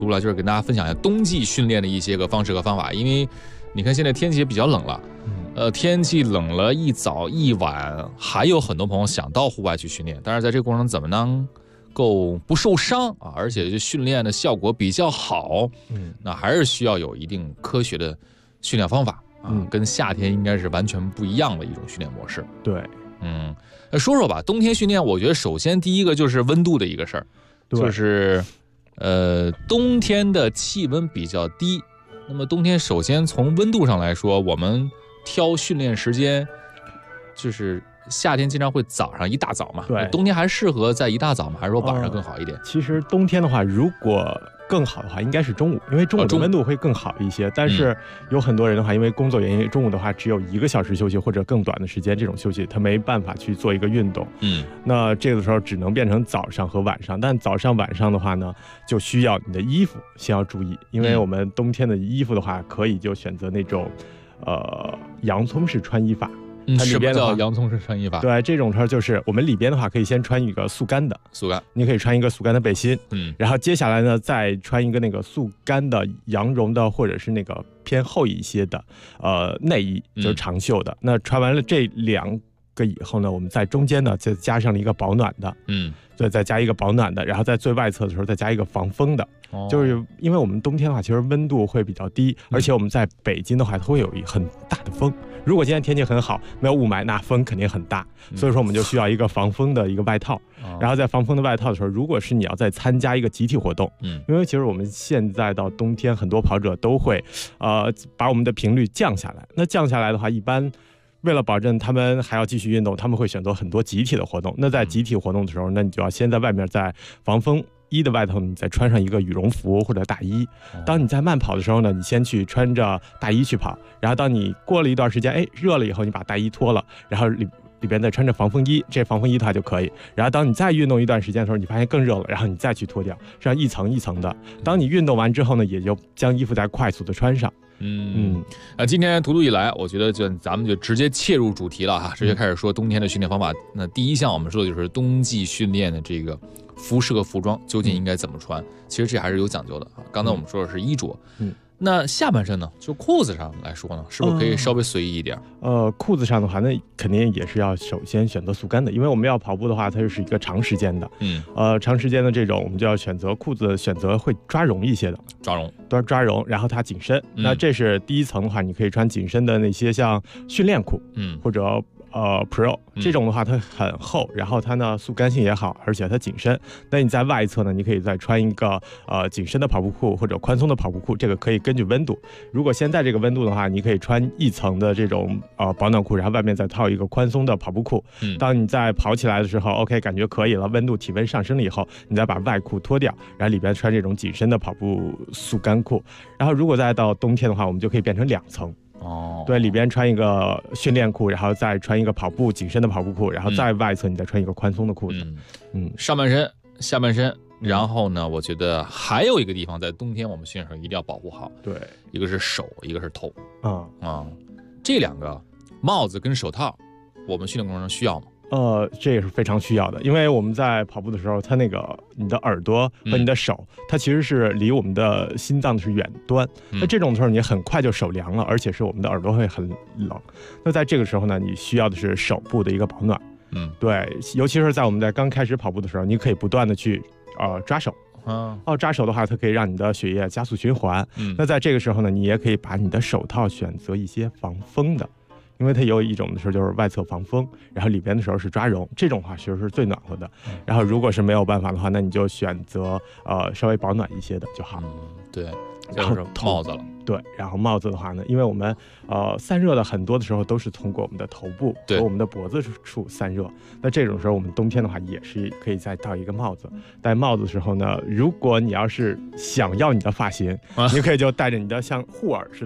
出来就是跟大家分享一下冬季训练的一些个方式和方法，因为你看现在天气也比较冷了，天气冷了，一早一晚，还有很多朋友想到户外去训练，但是在这个过程中怎么能够不受伤啊，而且训练的效果比较好，那还是需要有一定科学的训练方法啊，跟夏天应该是完全不一样的一种训练模式。 对， 说说吧，冬天训练，我觉得首先第一个就是温度的一个事儿，就是冬天的气温比较低，那么冬天首先从温度上来说，我们挑训练时间，就是夏天经常会早上一大早嘛， 对， 冬天还适合在一大早吗？还是说晚上更好一点？ 其实冬天的话，如果更好的话，应该是中午，因为中午的温度会更好一些。但是有很多人的话，因为工作原因，中午的话只有1个小时休息或者更短的时间，这种休息他没办法去做一个运动。那这个时候只能变成早上和晚上。但早上晚上的话呢，就需要你的衣服先要注意，因为我们冬天的衣服的话，可以就选择那种洋葱式穿衣法。它里边的话， 什么叫洋葱式穿衣法？ 对，这种就是我们里边的话可以先穿一个速干的，你可以穿一个速干的背心，然后接下来呢再穿一个那个速干的羊绒的或者是那个偏厚一些的内衣，就是长袖的。那穿完了这2个以后呢，我们在中间呢再加上了一个保暖的，对，再加一个保暖的，然后在最外侧的时候再加一个防风的。就是因为我们冬天的话，其实温度会比较低，而且我们在北京的话，它会有很大的风。如果今天天气很好，没有雾霾，那风肯定很大，所以说我们就需要一个防风的一个外套。然后在防风的外套的时候，如果是你要再参加一个集体活动，因为其实我们现在到冬天，很多跑者都会把我们的频率降下来。那降下来的话，一般为了保证他们还要继续运动，他们会选择很多集体的活动。那在集体活动的时候，那你就要先在外面在防风衣的外头，你再穿上一个羽绒服或者大衣。当你在慢跑的时候呢，你先去穿着大衣去跑，然后当你过了一段时间，热了以后，你把大衣脱了，然后里边再穿着防风衣，这防风衣的话就可以。然后当你再运动一段时间的时候，你发现更热了，然后你再去脱掉，这样一层一层的。当你运动完之后呢，也就将衣服再快速的穿上。 今天图图一来，我觉得咱们就直接切入主题了哈，直接开始说冬天的训练方法。那第一项我们说的就是冬季训练的这个服饰和服装究竟应该怎么穿，其实这还是有讲究的啊。刚才我们说的是衣着，那下半身呢，就裤子上来说呢，是不是可以稍微随意一点？ 裤子上的话，那肯定也是要首先选择速干的，因为我们要跑步的话，它就是一个长时间的，长时间的这种，我们就要选择裤子，选择会抓绒一些的，抓绒，然后它紧身。那这是第一层的话，你可以穿紧身的那些像训练裤，或者Pro 这种的话，它很厚，然后它呢速干性也好，而且它紧身。那你在外侧呢，你可以再穿一个紧身的跑步裤或者宽松的跑步裤，这个可以根据温度。如果现在这个温度的话，你可以穿一层的这种保暖裤，然后外面再套一个宽松的跑步裤。当你在跑起来的时候 ，OK 感觉可以了，体温上升了以后，你再把外裤脱掉，然后里边穿这种紧身的跑步速干裤。然后如果再到冬天的话，我们就可以变成2层。对，里边穿一个训练裤，然后再穿一个紧身的跑步裤，然后在外侧你再穿一个宽松的裤子。 上半身、下半身，然后呢，我觉得还有一个地方在冬天我们训练时候一定要保护好。 对， 一个是手，一个是头。这2个帽子跟手套，我们训练过程中需要吗？ 这也是非常需要的，因为我们在跑步的时候，它那个你的耳朵和你的手，它其实是离我们的心脏的是远端。那这种时候你很快就手凉了，而且是我们的耳朵会很冷。那在这个时候呢，你需要的是手部的一个保暖。对，尤其是在我们在刚开始跑步的时候，你可以不断的去抓手。抓手的话，它可以让你的血液加速循环。那在这个时候呢，你也可以把你的手套选择一些防风的。因为它有一种的时候就是外侧防风，然后里边的时候是抓绒，这种话其实是最暖和的。然后如果是没有办法的话，那你就选择稍微保暖一些的就好。 对，然后帽子了。 对，然后帽子的话呢，因为我们散热的很多的时候都是通过我们的头部和我们的脖子处散热。那这种时候我们冬天的话也是可以再戴一个帽子。戴帽子的时候呢，如果你要是想要你的发型，你可以就戴着你的像护耳似的。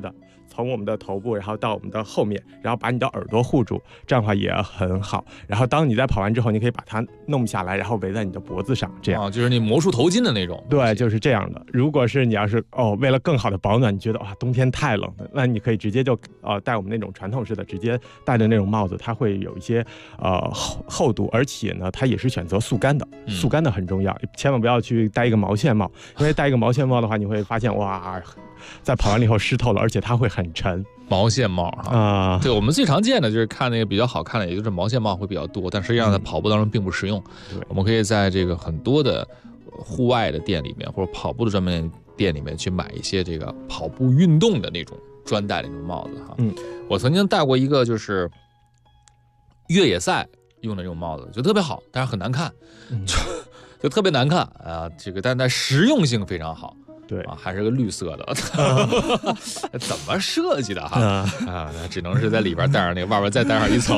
从我们的头部然后到我们的后面，然后把你的耳朵护住，这样的话也很好。然后当你在跑完之后，你可以把它弄下来，然后围在你的脖子上，这样就是你魔术头巾的那种。 对，就是这样的。如果是你要是为了更好的保暖，你觉得冬天太冷了，那你可以直接就戴我们那种传统式的直接戴的那种帽子，它会有一些厚度，而且呢它也是选择速干的，速干的很重要，千万不要去戴一个毛线帽，因为戴一个毛线帽的话，你会发现哇，在跑完了以后湿透了，而且它会很沉。 毛线帽啊，对，我们最常见的就是看那个比较好看的，也就是毛线帽会比较多，但实际上在跑步当中并不实用。我们可以在这个很多的户外的店里面或者跑步的专门店里面去买一些这个跑步运动的那种专戴的那种帽子哈。我曾经戴过一个就是越野赛用的这种帽子，就特别好，但是很难看，就特别难看啊。这个但实用性非常好。 对还是个绿色的，怎么设计的哈？只能是在里边戴上那个，外边再戴上一层。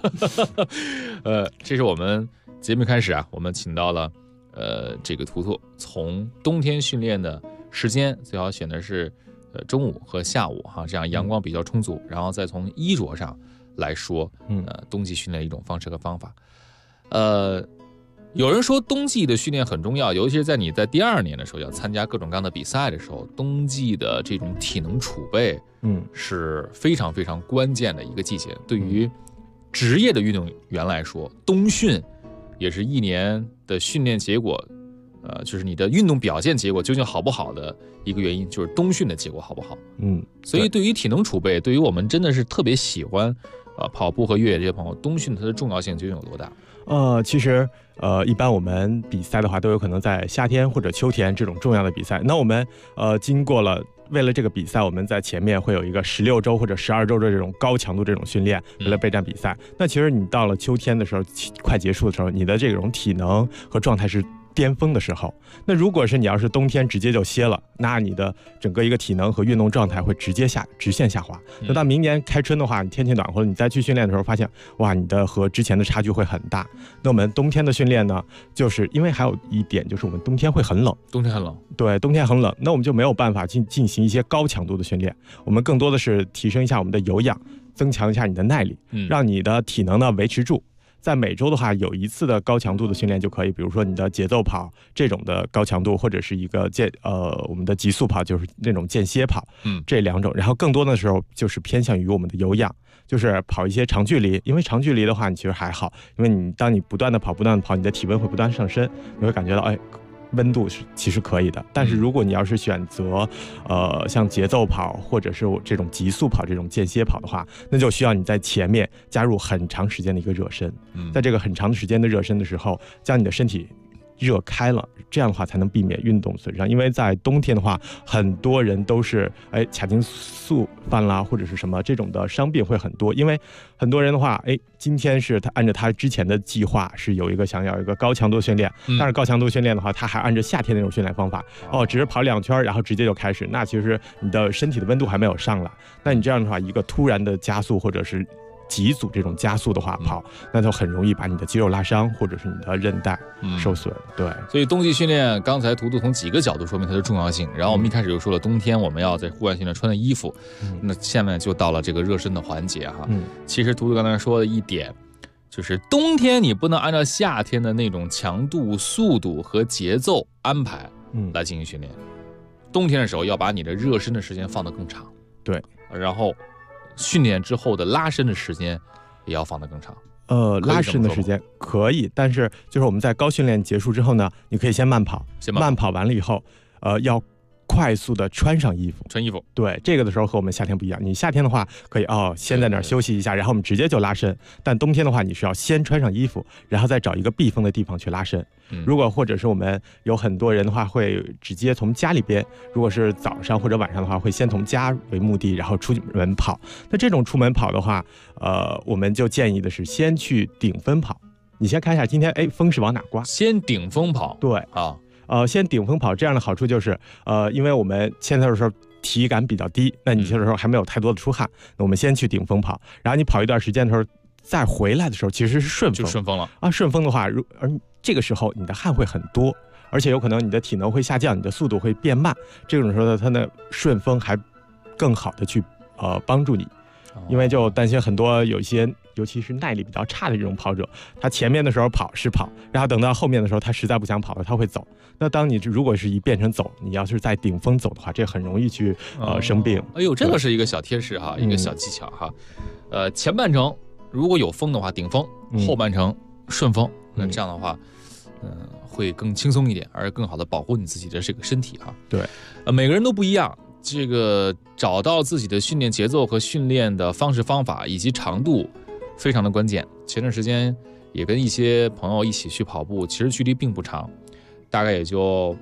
这是我们节目开始啊，我们请到了这个图图，从冬天训练的时间最好选的是中午和下午哈，这样阳光比较充足，然后再从衣着上来说，冬季训练一种方式和方法，有人说冬季的训练很重要，尤其是在你在第2年的时候要参加各种各样的比赛的时候，冬季的这种体能储备，是非常非常关键的一个季节。对于职业的运动员来说，冬训也是一年的训练结果，就是你的运动表现结果究竟好不好的一个原因，就是冬训的结果好不好。所以对于体能储备，对于我们真的是特别喜欢跑步和越野这些朋友，冬训它的重要性究竟有多大？ 其实一般我们比赛的话都有可能在夏天或者秋天这种重要的比赛。那我们经过了为了这个比赛，我们在前面会有一个16周或者12周的这种高强度这种训练，为了备战比赛。那其实你到了秋天的时候，快结束的时候，你的这种体能和状态是巅峰的时候。那如果是你要是冬天直接就歇了，那你的整个一个体能和运动状态会直线下滑。那到明年开春的话，你天气暖和了，你再去训练的时候发现，哇，你的和之前的差距会很大。那我们冬天的训练呢，就是因为还有一点就是我们冬天会很冷，对，冬天很冷，那我们就没有办法进行一些高强度的训练，我们更多的是提升一下我们的有氧，增强一下你的耐力，让你的体能呢维持住。在每周的话有一次的高强度的训练就可以，比如说你的节奏跑这种的高强度，或者是一个我们的极速跑，就是那种间歇跑，这2种。然后更多的时候就是偏向于我们的有氧，就是跑一些长距离。因为长距离的话你其实还好，因为当你不断的跑，你的体温会不断上升，你会感觉到温度是其实可以的。但是如果你要是选择像节奏跑或者是这种极速跑这种间歇跑的话，那就需要你在前面加入很长时间的一个热身，在这个很长时间的热身的时候，将你的身体热开了，这样的话才能避免运动损伤。因为在冬天的话，很多人都是髂胫束犯啦，或者是什么这种的伤病会很多。因为很多人的话，今天是他按照他之前的计划是有一个想要一个高强度训练，但是高强度训练的话，他还按照夏天那种训练方法，只是跑2圈然后直接就开始，那其实你的身体的温度还没有上来。那你这样的话，一个突然的加速或者是极速这种加速的话跑，那就很容易把你的肌肉拉伤，或者是你的韧带受损。对， 所以冬季训练，刚才图图从几个角度说明它的重要性。然后我们一开始就说了，冬天我们要在户外训练穿的衣服，那下面就到了这个热身的环节哈。其实图图刚才说的一点，就是冬天你不能按照夏天的那种强度、速度和节奏安排来进行训练。冬天的时候要把你的热身的时间放得更长， 对， 然后训练之后的拉伸的时间也要放得更长。 拉伸的时间可以，但是就是我们在高训练结束之后呢，你可以先慢跑，慢跑完了以后，要快速的穿上衣服，对，这个的时候和我们夏天不一样。你夏天的话可以先在那儿休息一下，然后我们直接就拉伸。但冬天的话，你是要先穿上衣服，然后再找一个避风的地方去拉伸。如果或者是我们有很多人的话，会直接从家里边，如果是早上或者晚上的话，会先从家为目的，然后出门跑。那这种出门跑的话，我们就建议的是先去顶风跑。你先看一下今天风是往哪刮， 先顶风跑。 对啊。先顶风跑，这样的好处就是，因为我们现在的时候体感比较低，那你这时候还没有太多的出汗，那我们先去顶风跑，然后你跑一段时间的时候，再回来的时候其实是顺风， 就顺风了啊。顺风的话，而这个时候你的汗会很多，而且有可能你的体能会下降，你的速度会变慢，这种时候呢，它的顺风还更好的去帮助你，因为就担心很多有一些尤其是耐力比较差的这种跑者，他前面的时候跑是跑，然后等到后面的时候他实在不想跑了，他会走。那当你如果是一变成走，你要是在顶峰走的话，这很容易去生病。 哎呦，这个是一个小贴士哈，一个小技巧哈。前半程如果有风的话顶峰，后半程顺风，那这样的话会更轻松一点，而更好的保护你自己的这个身体哈。 对， 每个人都不一样，这个找到自己的训练节奏和训练的方式方法以及长度非常的关键。前段时间也跟一些朋友一起去跑步，其实距离并不长，大概也就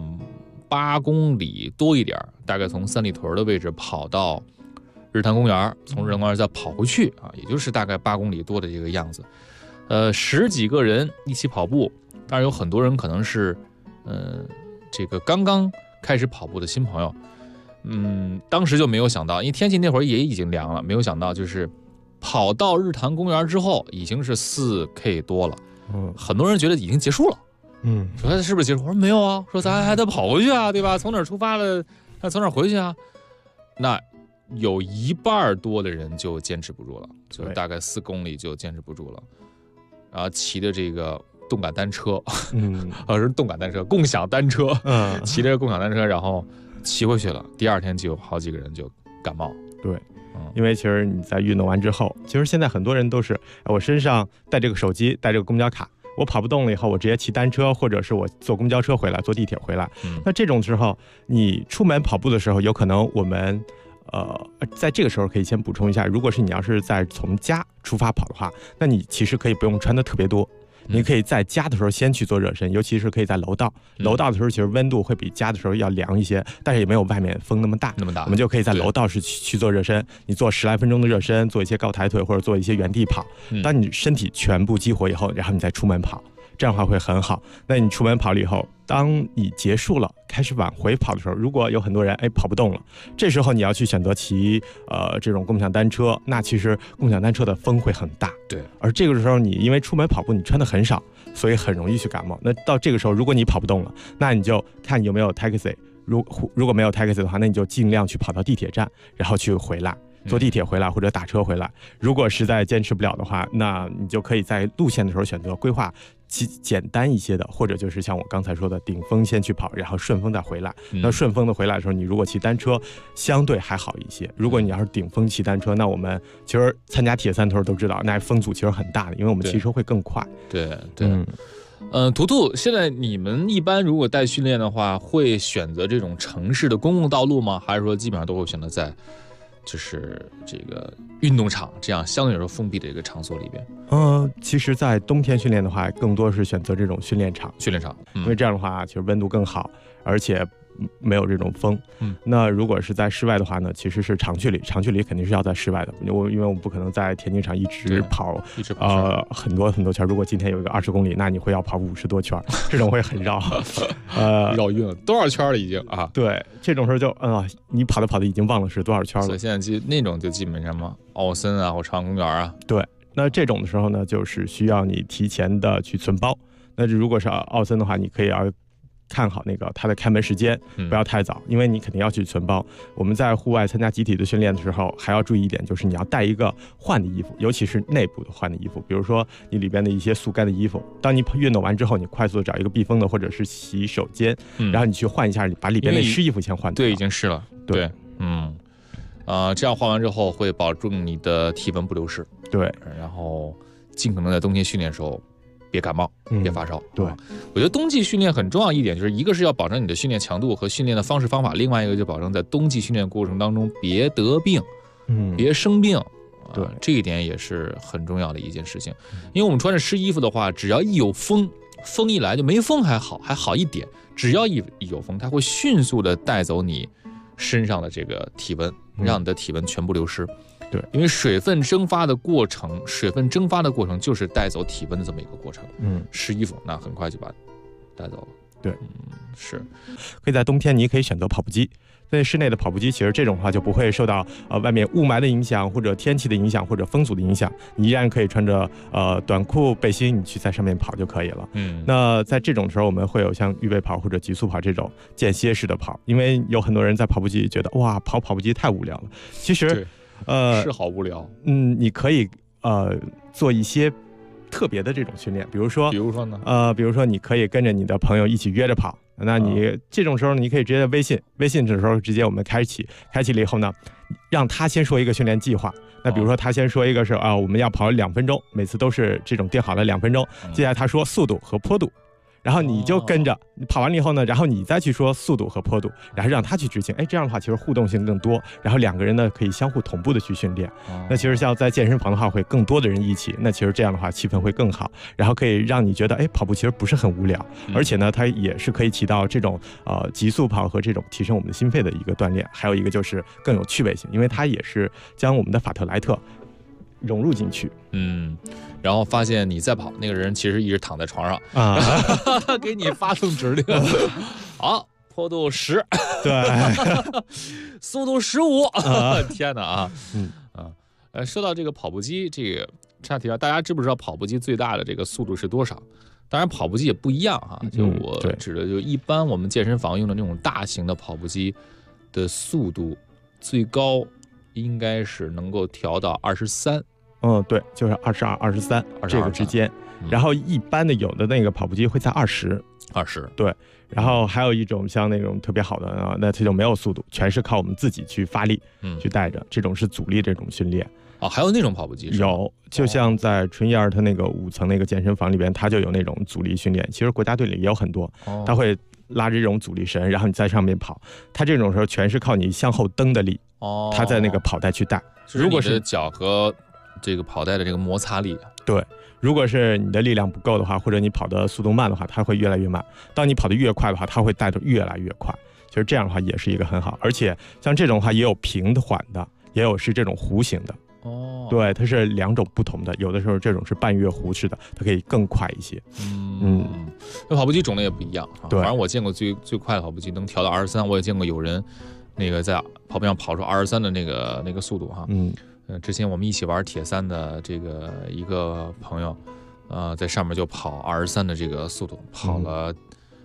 8公里多一点，大概从三里屯的位置跑到日坛公园，从日坛公园再跑回去啊，也就是大概8公里多的这个样子。10几个人一起跑步，当然有很多人可能是这个刚刚开始跑步的新朋友，当时就没有想到，因为天气那会儿也已经凉了，没有想到就是跑到日坛公园之后已经是4K 多了，很多人觉得已经结束了，说他是不是结束？我说没有啊，说咱还得跑回去啊，对吧？从哪儿出发了，那从哪儿回去啊？那有1半多的人就坚持不住了，就大概4公里就坚持不住了，然后骑的这个动感单车，是动感单车，共享单车，骑着共享单车，然后骑回去了。第2天就有好几个人就感冒。 对，因为其实你在运动完之后，其实现在很多人都是我身上带这个手机，带这个公交卡，我跑不动了以后，我直接骑单车，或者是我坐公交车回来，坐地铁回来。那这种时候，你出门跑步的时候，有可能我们在这个时候可以先补充一下，如果是你要是在从家出发跑的话，那你其实可以不用穿的特别多。你可以在家的时候先去做热身，尤其是可以在楼道的时候，其实温度会比家的时候要凉一些，但是也没有外面风那么大。我们就可以在楼道去做热身，你做10来分钟的热身，做一些高抬腿或者做一些原地跑。当你身体全部激活以后，然后你再出门跑，这样的话会很好。那你出门跑了以后，当你结束了开始往回跑的时候，如果有很多人跑不动了，这时候你要去选择骑这种共享单车，那其实共享单车的风会很大。 对， 而这个时候你因为出门跑步你穿的很少，所以很容易去感冒。那到这个时候如果你跑不动了，那你就看有没有 taxi， 如果没有 taxi 的话，那你就尽量去跑到地铁站，然后去回来，坐地铁回来或者打车回来。如果实在坚持不了的话，那你就可以在路线的时候选择规划简单一些的，或者就是像我刚才说的顶峰先去跑，然后顺风再回来。那顺风的回来的时候，你如果骑单车相对还好一些，如果你要是顶峰骑单车，那我们其实参加铁三头都知道，那风阻其实很大的，因为我们骑车会更快。 对。图图，现在你们一般如果带训练的话，会选择这种城市的公共道路吗？还是说基本上都会选择在就是这个运动场这样相对来说封闭的一个场所里边？ 其实在冬天训练的话，更多是选择这种训练场，因为这样的话其实温度更好，而且没有这种风。那如果是在室外的话呢，其实是长距离肯定是要在室外的，因为我们不可能在田径场一直跑很多圈。如果今天有一个20公里，那你会要跑50多圈，这种会很绕。 绕晕了多少圈了已经啊？ 对，这种时候就你跑的已经忘了是多少圈了。 所以现在那种就基本上嘛，奥森啊或朝阳公园啊。 对，那这种的时候呢，就是需要你提前的去存包。那如果是奥森的话，你可以看好那个它的开门时间，不要太早，因为你肯定要去存包。我们在户外参加集体的训练的时候，还要注意一点，就是你要带一个换的衣服，尤其是内部的换的衣服，比如说你里边的一些速干的衣服，当你运动完之后，你快速的找一个避风的或者是洗手间，然后你去换一下，你把里边的湿衣服先换掉。 对，已经湿了。对，这样换完之后会保证你的体温不流失。 对， 然后尽可能在冬天训练的时候别感冒，别发烧。 对， 我觉得冬季训练很重要一点，就是一个是要保证你的训练强度和训练的方式方法，另外一个就保证在冬季训练过程当中别得病，别生病。 对， 这一点也是很重要的一件事情。因为我们穿着湿衣服的话，只要一有风一来，就没风还好一点，只要一有风，它会迅速的带走你身上的这个体温，让你的体温全部流失。 对， 因为水分蒸发的过程就是带走体温的这么一个过程。湿衣服那很快就把它带走了。 对， 是。 可以在冬天，你可以选择跑步机。在室内的跑步机，其实这种的话就不会受到外面雾霾的影响，或者天气的影响，或者风阻的影响，你依然可以穿着短裤背心，你去在上面跑就可以了。那在这种时候，我们会有像预备跑或者极速跑这种间歇式的跑，因为有很多人在跑步机觉得哇，跑步机太无聊了。其实是好无聊。 你可以做一些特别的这种训练，比如说呢？比如说你可以跟着你的朋友一起约着跑。那你这种时候你可以直接微信的时候直接我们开启了以后呢，让他先说一个训练计划。那比如说他先说一个是我们要跑2分钟，每次都是这种定好的2分钟。接下来他说速度和坡度，然后你就跟着，你跑完了以后呢，然后你再去说速度和坡度，然后让他去执行。这样的话其实互动性更多，然后2个人呢可以相互同步的去训练。那其实像在健身房的话，会更多的人一起，那其实这样的话气氛会更好，然后可以让你觉得跑步其实不是很无聊，而且呢它也是可以起到这种极速跑和这种提升我们的心肺的一个锻炼。还有一个就是更有趣味性，因为它也是将我们的法特莱特融入进去。 然后发现你在跑，那个人其实一直躺在床上给你发送指令。好，坡度10， 对， 速度15。天哪说到这个跑步机，这个岔题了，大家知不知道跑步机最大的这个速度是多少？当然跑步机也不一样就我指的就一般我们健身房用的那种大型的跑步机的速度最高应该是能够调到23。 对，就是22、23这个之间。然后一般的有的那个跑步机会在20。对。然后还有一种像那种特别好的那它就没有速度，全是靠我们自己去发力，去带着，这种是阻力这种训练。 还有那种跑步机有，就像在春燕它那个5层那个健身房里边，它就有那种阻力训练。其实国家队里也有很多，它会拉着这种阻力绳，然后你在上面跑。它这种时候全是靠你向后蹬的力，它在那个跑带去带。 如果是脚和这个跑带的这个摩擦力。 对，如果是你的力量不够的话，或者你跑的速度慢的话，它会越来越慢。当你跑得越快的话，它会带得越来越快。其实这样的话也是一个很好，而且像这种的话也有平缓的，也有是这种弧形的。对，它是2种不同的，有的时候这种是半月弧式的，它可以更快一些。 那跑步机种类也不一样。 对， 反正我见过最快的跑步机能调到23，我也见过有人那个在跑步上跑出23的那个速度之前我们一起玩铁三的这个一个朋友，在上面就跑23的这个速度，跑了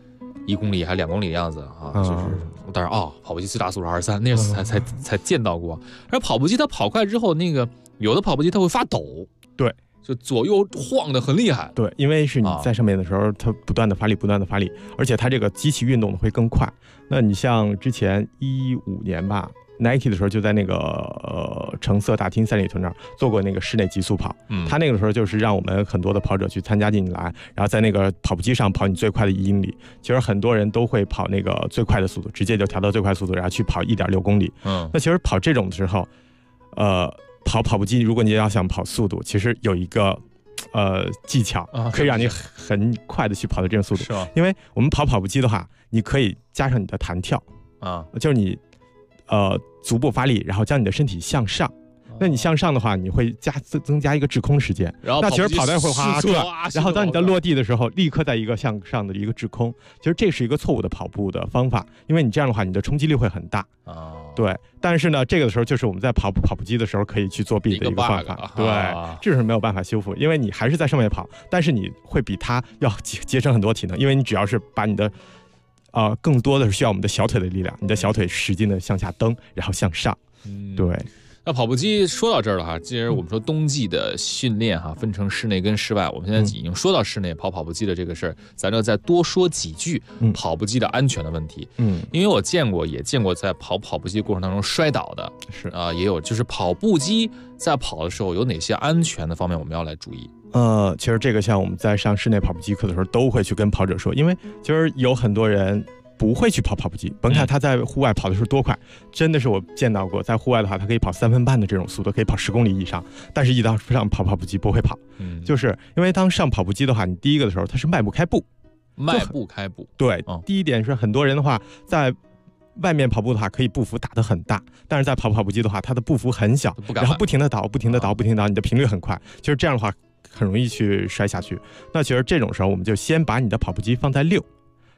1公里还是2公里的样子就是当然跑步机最大速度23，那是才见到过。而跑步机它跑快之后，那个有的跑步机它会发抖， 对， 就左右晃得很厉害。 对，因为是你在上面的时候，它不断的发力，而且它这个机器运动会更快。那你像之前15年吧。Nike 的时候就在那个橙色大厅3里屯那儿做过那个室内极速跑，他那个时候就是让我们很多的跑者去参加进来，然后在那个跑步机上跑你最快的1英里。其实很多人都会跑那个最快的速度，直接就调到最快速度，然后去跑1.6公里。那其实跑这种的时候，跑步机，如果你要想跑速度，其实有一个技巧可以让你很快的去跑到这种速度。因为我们跑步机的话，你可以加上你的弹跳就是你足部发力，然后将你的身体向上。那你向上的话，你会增加一个滞空时间， 然后那其实跑带会哗出来，然后当你在落地的时候，立刻在一个向上的一个滞空。其实这是一个错误的跑步的方法，因为你这样的话，你的冲击力会很大。对。但是呢，这个的时候就是我们在跑步机的时候可以去作弊的一个办法。对，这是没有办法修复，因为你还是在上面跑，但是你会比它要节省很多体能，因为你只要是把你的更多的是需要我们的小腿的力量，你的小腿使劲的向下蹬，然后向上。对。 那跑步机说到这儿了既然我们说冬季的训练分成室内跟室外，我们现在已经说到室内跑步机的这个事儿，咱这再多说几句跑步机的安全的问题。因为我也见过在跑步机过程当中摔倒的， 是也有就是跑步机在跑的时候有哪些安全的方面我们要来注意。 其实这个像我们在上室内跑步机课的时候都会去跟跑者说，因为其实有很多人不会去跑步机，甭看他在户外跑的时候多快，真的是我见到过，在户外的话，他可以跑3分半的这种速度，可以跑10公里以上，但是一到上跑步机不会跑。就是因为当上跑步机的话，你第一个的时候它是迈不开步。对，第一点是很多人的话在外面跑步的话，可以步幅打得很大，但是在跑步机的话，它的步幅很小，然后不停的倒，你的频率很快，就是这样的话很容易去摔下去。那其实这种时候，我们就先把你的跑步机放在6。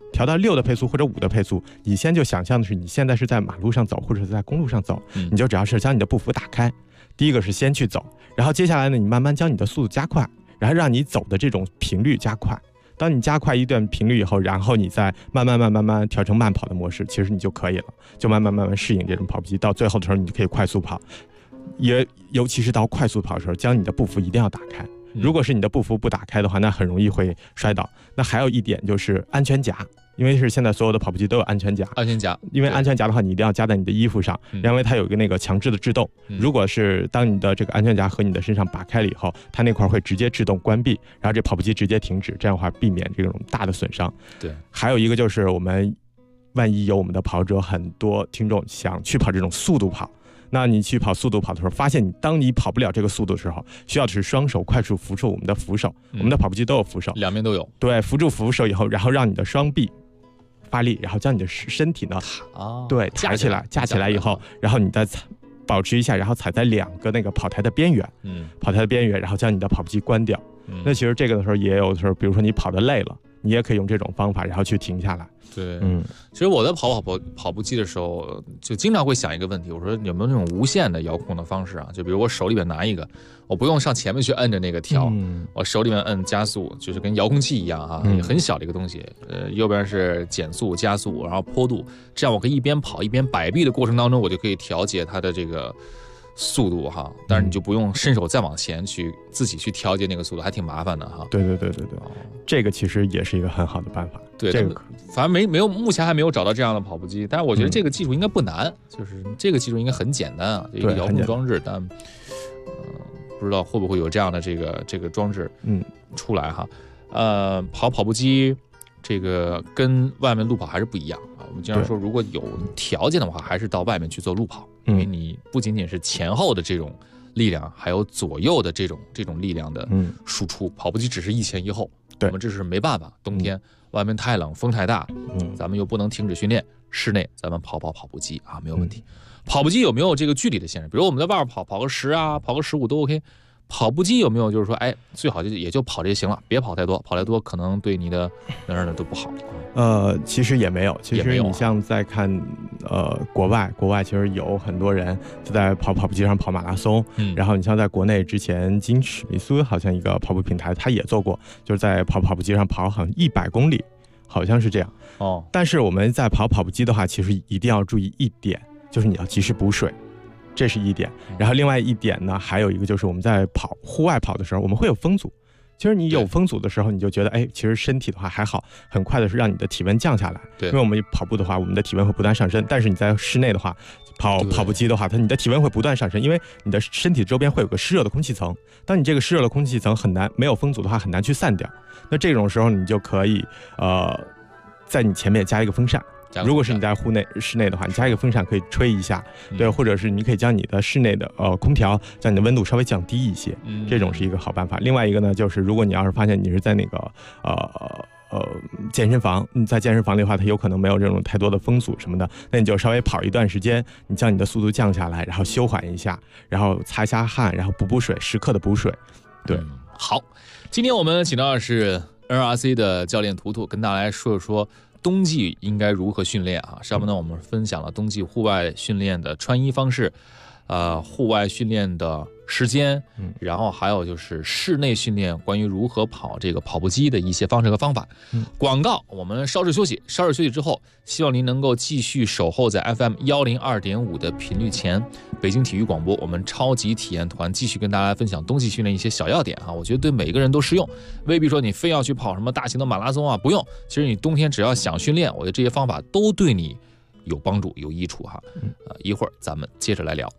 调到6的配速或者5的配速，你先就想象的是你现在是在马路上走或者是在公路上走，你就只要是将你的步幅打开，第一个是先去走，然后接下来呢，你慢慢将你的速度加快，然后让你走的这种频率加快。当你加快一段频率以后，然后你再慢慢调成慢跑的模式，其实你就可以了，就慢慢适应这种跑步机。到最后的时候，你就可以快速跑，也尤其是到快速跑的时候，将你的步幅一定要打开。如果是你的步幅不打开的话，那很容易会摔倒。那还有一点就是安全夹，因为是现在所有的跑步机都有安全夹。因为安全夹的话，你一定要加在你的衣服上，因为它有一个那个强制的制动。如果是当你的这个安全夹和你的身上拔开了以后，它那块会直接自动关闭，然后这跑步机直接停止，这样的话避免这种大的损伤。 对， 还有一个就是我们万一有我们的跑者很多听众想去跑这种速度跑。那你去跑速度跑的时候，发现当你跑不了这个速度的时候，需要的是双手快速扶住我们的扶手。我们的跑步机都有扶手， 两边都有。 对，扶住扶手以后，然后让你的双臂发力，然后将你的身体呢，对，抬起来，架起来以后，然后你再保持一下，然后踩在2个那个跑台的边缘，跑台的边缘，然后将你的跑步机关掉。那其实这个的时候也有的时候，比如说你跑得累了，你也可以用这种方法，然后去停下来。 对，其实我在跑步机的时候，就经常会想一个问题，我说有没有那种无线的遥控的方式啊？就比如我手里面拿一个，我不用上前面去摁着那个调，我手里面摁加速，就是跟遥控器一样啊，很小的一个东西。右边是减速、加速，然后坡度，这样我可以一边跑一边摆臂的过程当中，我就可以调节它的这个速度哈，但是你就不用伸手再往前去自己去调节那个速度，还挺麻烦的哈。 对，这个其实也是一个很好的办法。 对，这个反正没有，目前还没有找到这样的跑步机，但是我觉得这个技术应该不难，就是这个技术应该很简单啊，一个遥控装置，但不知道会不会有这样的这个装置出来哈。跑步机这个跟外面路跑还是不一样啊。我们经常说，如果有条件的话，还是到外面去做路跑，因为你不仅仅是前后的这种力量，还有左右的这种力量的输出。跑步机只是一前一后，我们这是没办法。冬天外面太冷，风太大，咱们又不能停止训练，室内咱们跑步机啊，没有问题。跑步机有没有这个距离的限制？比如我们在外边跑个10啊，跑个15都 OK。跑步机有没有就是说，最好也就跑这行了，别跑太多，跑太多可能对你的人都不好。 其实也没有，其实你像在看国外其实有很多人就在跑步机上跑马拉松，然后你像在国内之前金史密斯好像一个跑步平台，他也做过，就是在跑步机上跑好像100公里，好像是这样。但是我们在跑步机的话，其实一定要注意一点，就是你要及时补水。这是一点，然后另外一点呢，还有一个就是我们在户外跑的时候，我们会有风阻。其实你有风阻的时候，你就觉得其实身体的话还好，很快的是让你的体温降下来。对，因为我们跑步的话，我们的体温会不断上升，但是你在室内的话，跑步机的话，你的体温会不断上升，因为你的身体周边会有个湿热的空气层。当你这个湿热的空气层没有风阻的话，很难去散掉。那这种时候你就可以在你前面加一个风扇。如果是你在室内的话，你加一个风扇可以吹一下，对，或者是你可以将你的室内的空调将你的温度稍微降低一些，这种是一个好办法。另外一个呢，就是如果你要是发现你是在那个健身房，你在健身房里的话，它有可能没有这种太多的风阻什么的，那你就稍微跑一段时间，你将你的速度降下来，然后休缓一下，然后擦一下汗，然后补水，时刻的补水。对， 好，今天我们请到的是 NRC 的教练图图，跟大家来说一说冬季应该如何训练啊？上面呢，我们分享了冬季户外训练的穿衣方式，户外训练的时间，然后还有就是室内训练关于如何跑这个跑步机的一些方式和方法。广告我们稍事休息之后，希望您能够继续守候在 FM 102.5的频率前。北京体育广播，我们超级体验团继续跟大家分享冬季训练一些小要点啊，我觉得对每个人都适用，未必说你非要去跑什么大型的马拉松啊，不用。其实你冬天只要想训练，我觉得这些方法都对你有帮助、有益处哈。一会儿咱们接着来聊。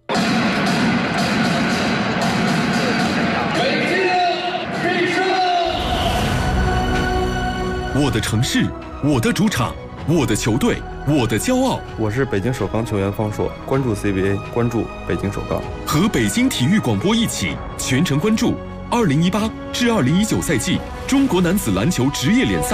我的城市，我的主场，我的球队，我的骄傲。 我是北京首钢球员方硕，关注 CBA， 关注北京首钢。 和北京体育广播一起全程关注2018至2019赛季中国男子篮球职业联赛。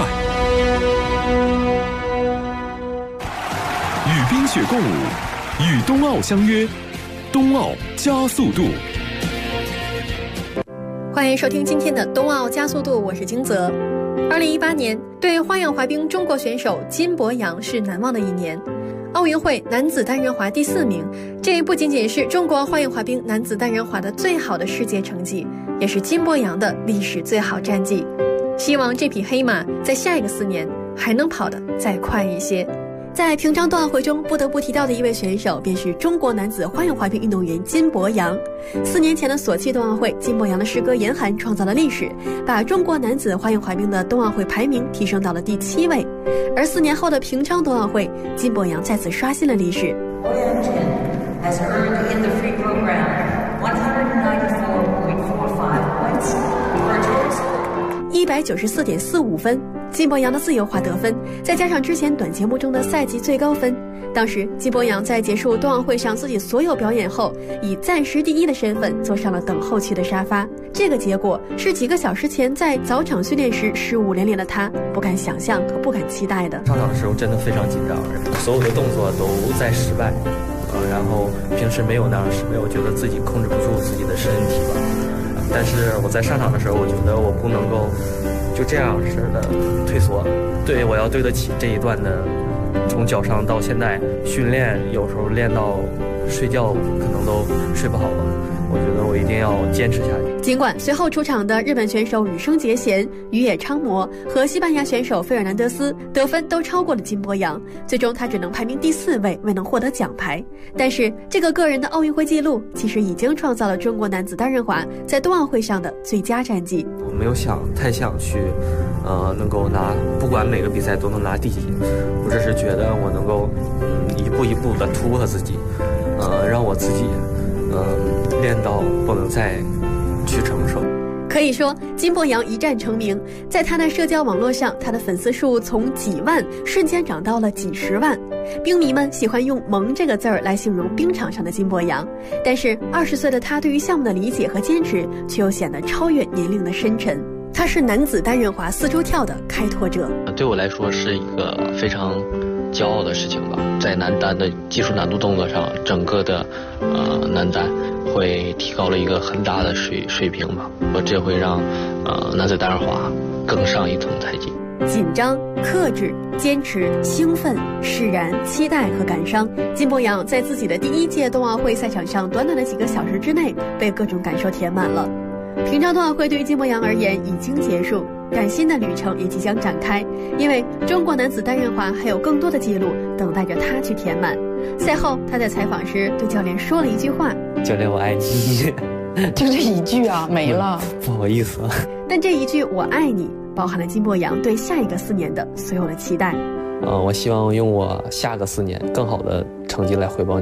与冰雪共舞，与冬奥相约，冬奥加速度。 欢迎收听今天的冬奥加速度，我是金泽。 2018年对花样滑冰中国选手金博洋是难忘的一年。奥运会男子单人滑第4名，这不仅仅是中国花样滑冰男子单人滑的最好的世界成绩，也是金博洋的历史最好战绩。希望这匹黑马在下一个4年还能跑得再快一些。在平昌冬奥会中不得不提到的一位选手，便是中国男子花样滑冰运动员金博洋。4年前的索契冬奥会，金博洋的师哥严寒创造了历史，把中国男子花样滑冰的冬奥会排名提升到了第7位。而4年后的平昌冬奥会，金博洋再次刷新了历史。has earned in the free program 194.45 points for a total score 194.45分。金博洋的自由滑得分，再加上之前短节目中的赛季最高分，当时金博洋在结束冬奥会上自己所有表演后，以暂时第1的身份坐上了等候区的沙发。这个结果是几个小时前在早场训练时失误连连的他不敢想象和不敢期待的。 上场的时候真的非常紧张，所有的动作都在失败，然后平时没有那样失败，我觉得自己控制不住自己的身体吧。但是我在上场的时候，我觉得我不能够就这样式的退缩，对，我要对得起这一段的从脚上到现在训练，有时候练到睡觉可能都睡不好了，我觉得我一定要坚持下去。 尽管随后出场的日本选手羽生结弦、宇野昌磨和西班牙选手费尔南德斯得分都超过了金博洋，最终他只能排名第4位，未能获得奖牌。但是这个个人的奥运会纪录其实已经创造了中国男子单人滑在冬奥会上的最佳战绩。 我没有太想去能够拿，不管每个比赛都能拿第几，我只是觉得我能够一步一步的突破自己，让我自己练到不能再去承受。 可以说金博洋一战成名，在他的社交网络上，他的粉丝数从几万瞬间涨到了几10万。冰迷们喜欢用萌这个字儿来形容冰场上的金博洋，但是20岁的他对于项目的理解和坚持却又显得超越年龄的深沉。他是男子单人滑4周跳的开拓者， 对我来说是一个非常骄傲的事情吧。在男单的技术难度动作上，整个的男单会提高了一个很大的水平吧。这会让男子单人滑更上一层台阶。 紧张、克制、坚持、兴奋、释然、期待和感伤，金博洋在自己的第1届冬奥会赛场上，短短的几个小时之内被各种感受填满了。平昌冬奥会对于金博洋而言已经结束，但新的旅程也即将展开，因为中国男子单人滑还有更多的记录等待着他去填满。赛后他在采访时对教练说了一句话： 教练我爱你。 就这一句啊，没了， 不好意思。 但这一句我爱你包含了金博洋对下一个4年的所有的期待。 我希望用我下个4年更好的成绩来回报你。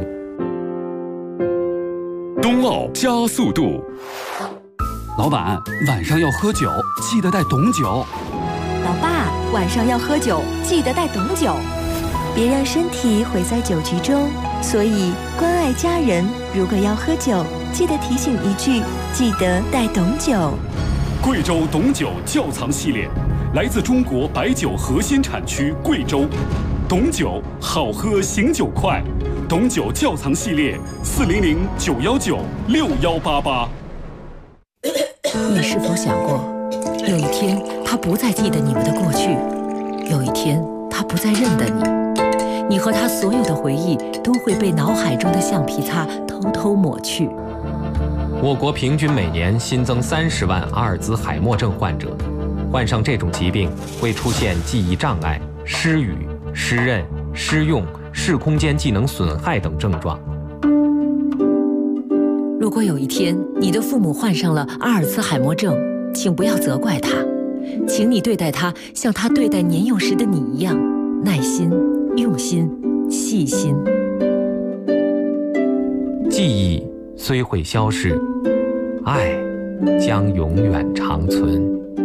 冬奥加速度。 老板，晚上要喝酒，记得带董酒。 老爸，晚上要喝酒，记得带董酒。别让身体毁在酒局中，所以关爱家人，如果要喝酒，记得提醒一句，记得带董酒。 贵州董酒窖藏系列，来自中国白酒核心产区贵州。董酒好喝醒酒快，董酒窖藏系列400-919-6188。 你是否想过，有一天他不再记得你们的过去，有一天他不再认得你，你和他所有的回忆都会被脑海中的橡皮擦偷偷抹去。 我国平均每年新增30万阿尔兹海默症患者，患上这种疾病会出现记忆障碍、失语、失认、失用、视空间技能损害等症状。 如果有一天你的父母患上了阿尔兹海默症，请不要责怪他，请你对待他像他对待年幼时的你一样，耐心、用心、细心。 记忆虽会消逝，爱将永远长存。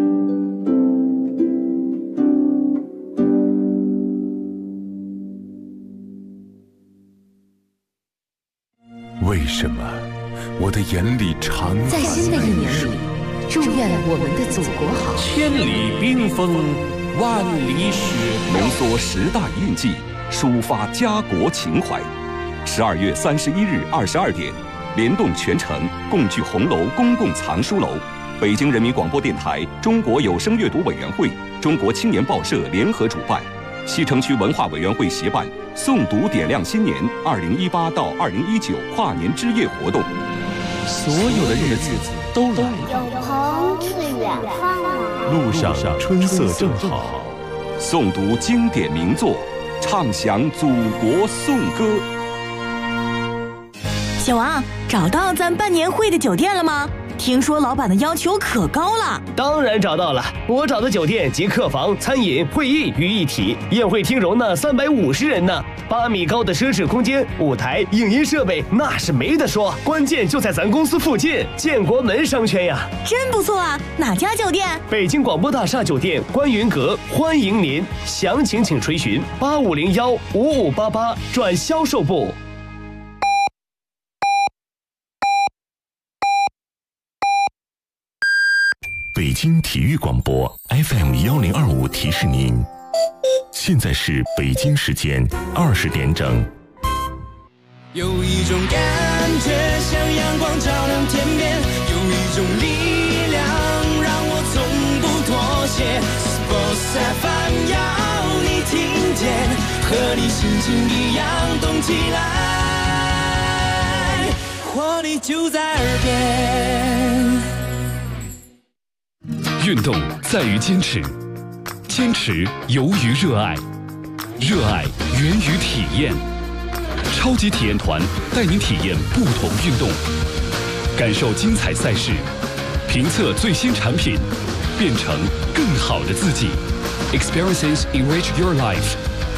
为什么我的眼里常在新的一年里，祝愿我们的祖国好。 千里冰封，万里雪浓缩10大印记，抒发家国情怀。12月31日22点，联动全城共聚红楼公共藏书楼， 北京人民广播电台、中国有声阅读委员会、中国青年报社联合主办，西城区文化委员会协办诵读点亮新年2018到2019跨年之夜活动。 所有的日子都来了， 有朋自远方来， 路上春色正好。 诵读经典名作，唱响祖国颂歌。 小王，找到咱办年会的酒店了吗？听说老板的要求可高了。 当然找到了，我找的酒店集客房、餐饮、会议于一体，宴会厅容纳350人呢，8米高的奢侈空间，舞台、影音设备那是没得说，关键就在咱公司附近，建国门商圈呀。 真不错啊，哪家酒店？ 北京广播大厦酒店观云阁，欢迎您，详情请垂询8501-5588转销售部。 北京体育广播 FM1025提示您，现在是北京时间20点整。 有一种感觉像阳光照亮天边，有一种力量让我从不妥协。Sports FM 要你听见，和你心情一样动起来，活力就在耳边。 运动在于坚持，坚持由于热爱，热爱源于体验。超级体验团带您体验不同运动，感受精彩赛事，评测最新产品，变成更好的自己。Experiences enrich your life。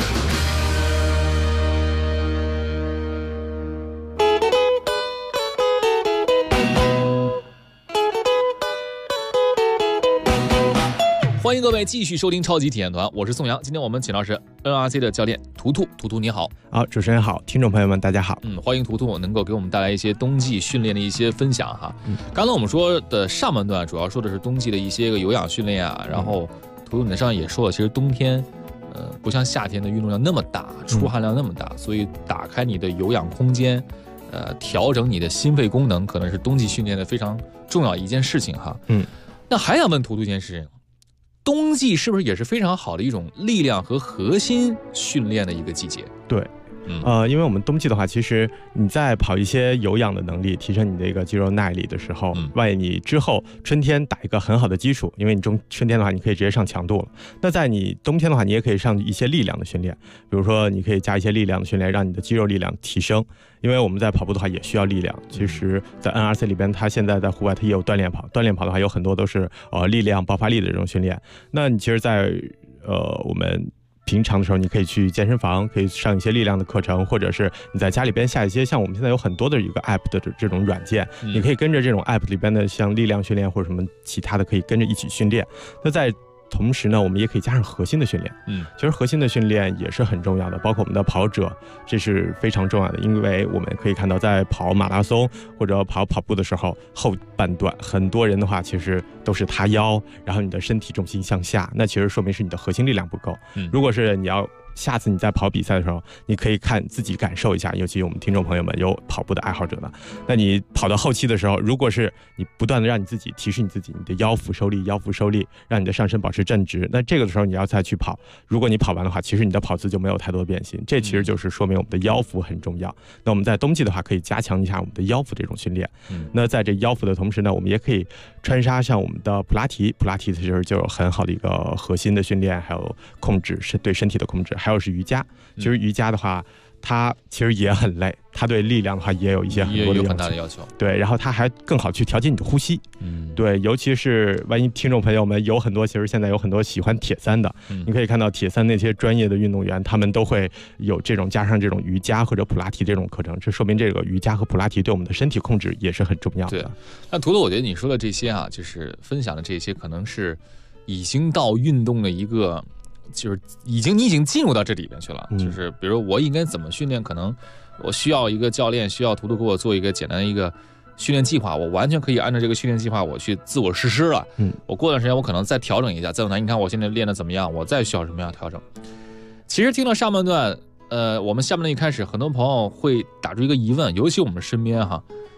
欢迎各位继续收听超级体验团，我是宋阳。今天我们请到是 NRC 的教练图图，图图你好。 好，主持人好，听众朋友们大家好。 欢迎图图能够给我们带来一些冬季训练的一些分享哈。刚才我们说的上半段主要说的是冬季的一些个有氧训练啊，然后图图你上也说了，其实冬天不像夏天的运动量那么大，出汗量那么大，所以打开你的有氧空间，调整你的心肺功能，可能是冬季训练的非常重要的一件事情哈。那还想问图图一件事情。冬季是不是也是非常好的一种力量和核心训练的一个季节？ 对，因为我们冬季的话，其实你在跑一些有氧的能力，提升你的一个肌肉耐力的时候，万一你之后春天打一个很好的基础，因为你春天的话，你可以直接上强度了。那在你冬天的话，你也可以上一些力量的训练，比如说你可以加一些力量的训练，让你的肌肉力量提升。因为我们在跑步的话也需要力量，其实在 NRC 里边，它现在在户外它也有锻炼跑的话有很多都是力量爆发力的这种训练。那你其实在我们平常的时候，你可以去健身房，可以上一些力量的课程，或者是你在家里边下一些像我们现在有很多的一个 app 的这种软件，你可以跟着这种 app 里边的像力量训练或者什么其他的可以跟着一起训练。那在同时呢，我们也可以加上核心的训练。其实核心的训练也是很重要的，包括我们的跑者，这是非常重要的，因为我们可以看到，在跑马拉松或者跑步的时候，后半段很多人的话，其实都是塌腰，然后你的身体重心向下，那其实说明是你的核心力量不够。如果是你要下次你在跑比赛的时候，你可以看自己感受一下，尤其我们听众朋友们有跑步的爱好者的，那你跑到后期的时候，如果是你不断的让你自己提示你自己，你的腰腹收力，让你的上身保持正直，那这个的时候你要再去跑，如果你跑完的话，其实你的跑姿就没有太多变形，这其实就是说明我们的腰腹很重要。那我们在冬季的话，可以加强一下我们的腰腹这种训练。那在这腰腹的同时呢，我们也可以穿插上我们的普拉提其实就有很好的一个核心的训练，还有控制对身体的控制。还有是瑜伽，其实瑜伽的话，它其实也很累，它对力量的话也有一些很大的要求。 对，然后它还更好去调节你的呼吸。对，尤其是万一听众朋友们有很多，其实现在有很多喜欢铁三的，你可以看到铁三那些专业的运动员，他们都会有这种加上这种瑜伽或者普拉提这种课程，这说明这个瑜伽和普拉提对我们的身体控制也是很重要的。 对，那图图，我觉得你说的这些啊，就是分享的这些，可能是已经到运动的一个。就是你已经进入到这里边去了，就是比如我应该怎么训练，可能我需要一个教练，需要图图给我做一个简单的一个训练计划，我完全可以按照这个训练计划我去自我实施了。我过段时间我可能再调整一下，再往你看我现在练的怎么样，我再需要什么样调整。其实听了上半段，我们下半段一开始，很多朋友会打出一个疑问，尤其我们身边哈，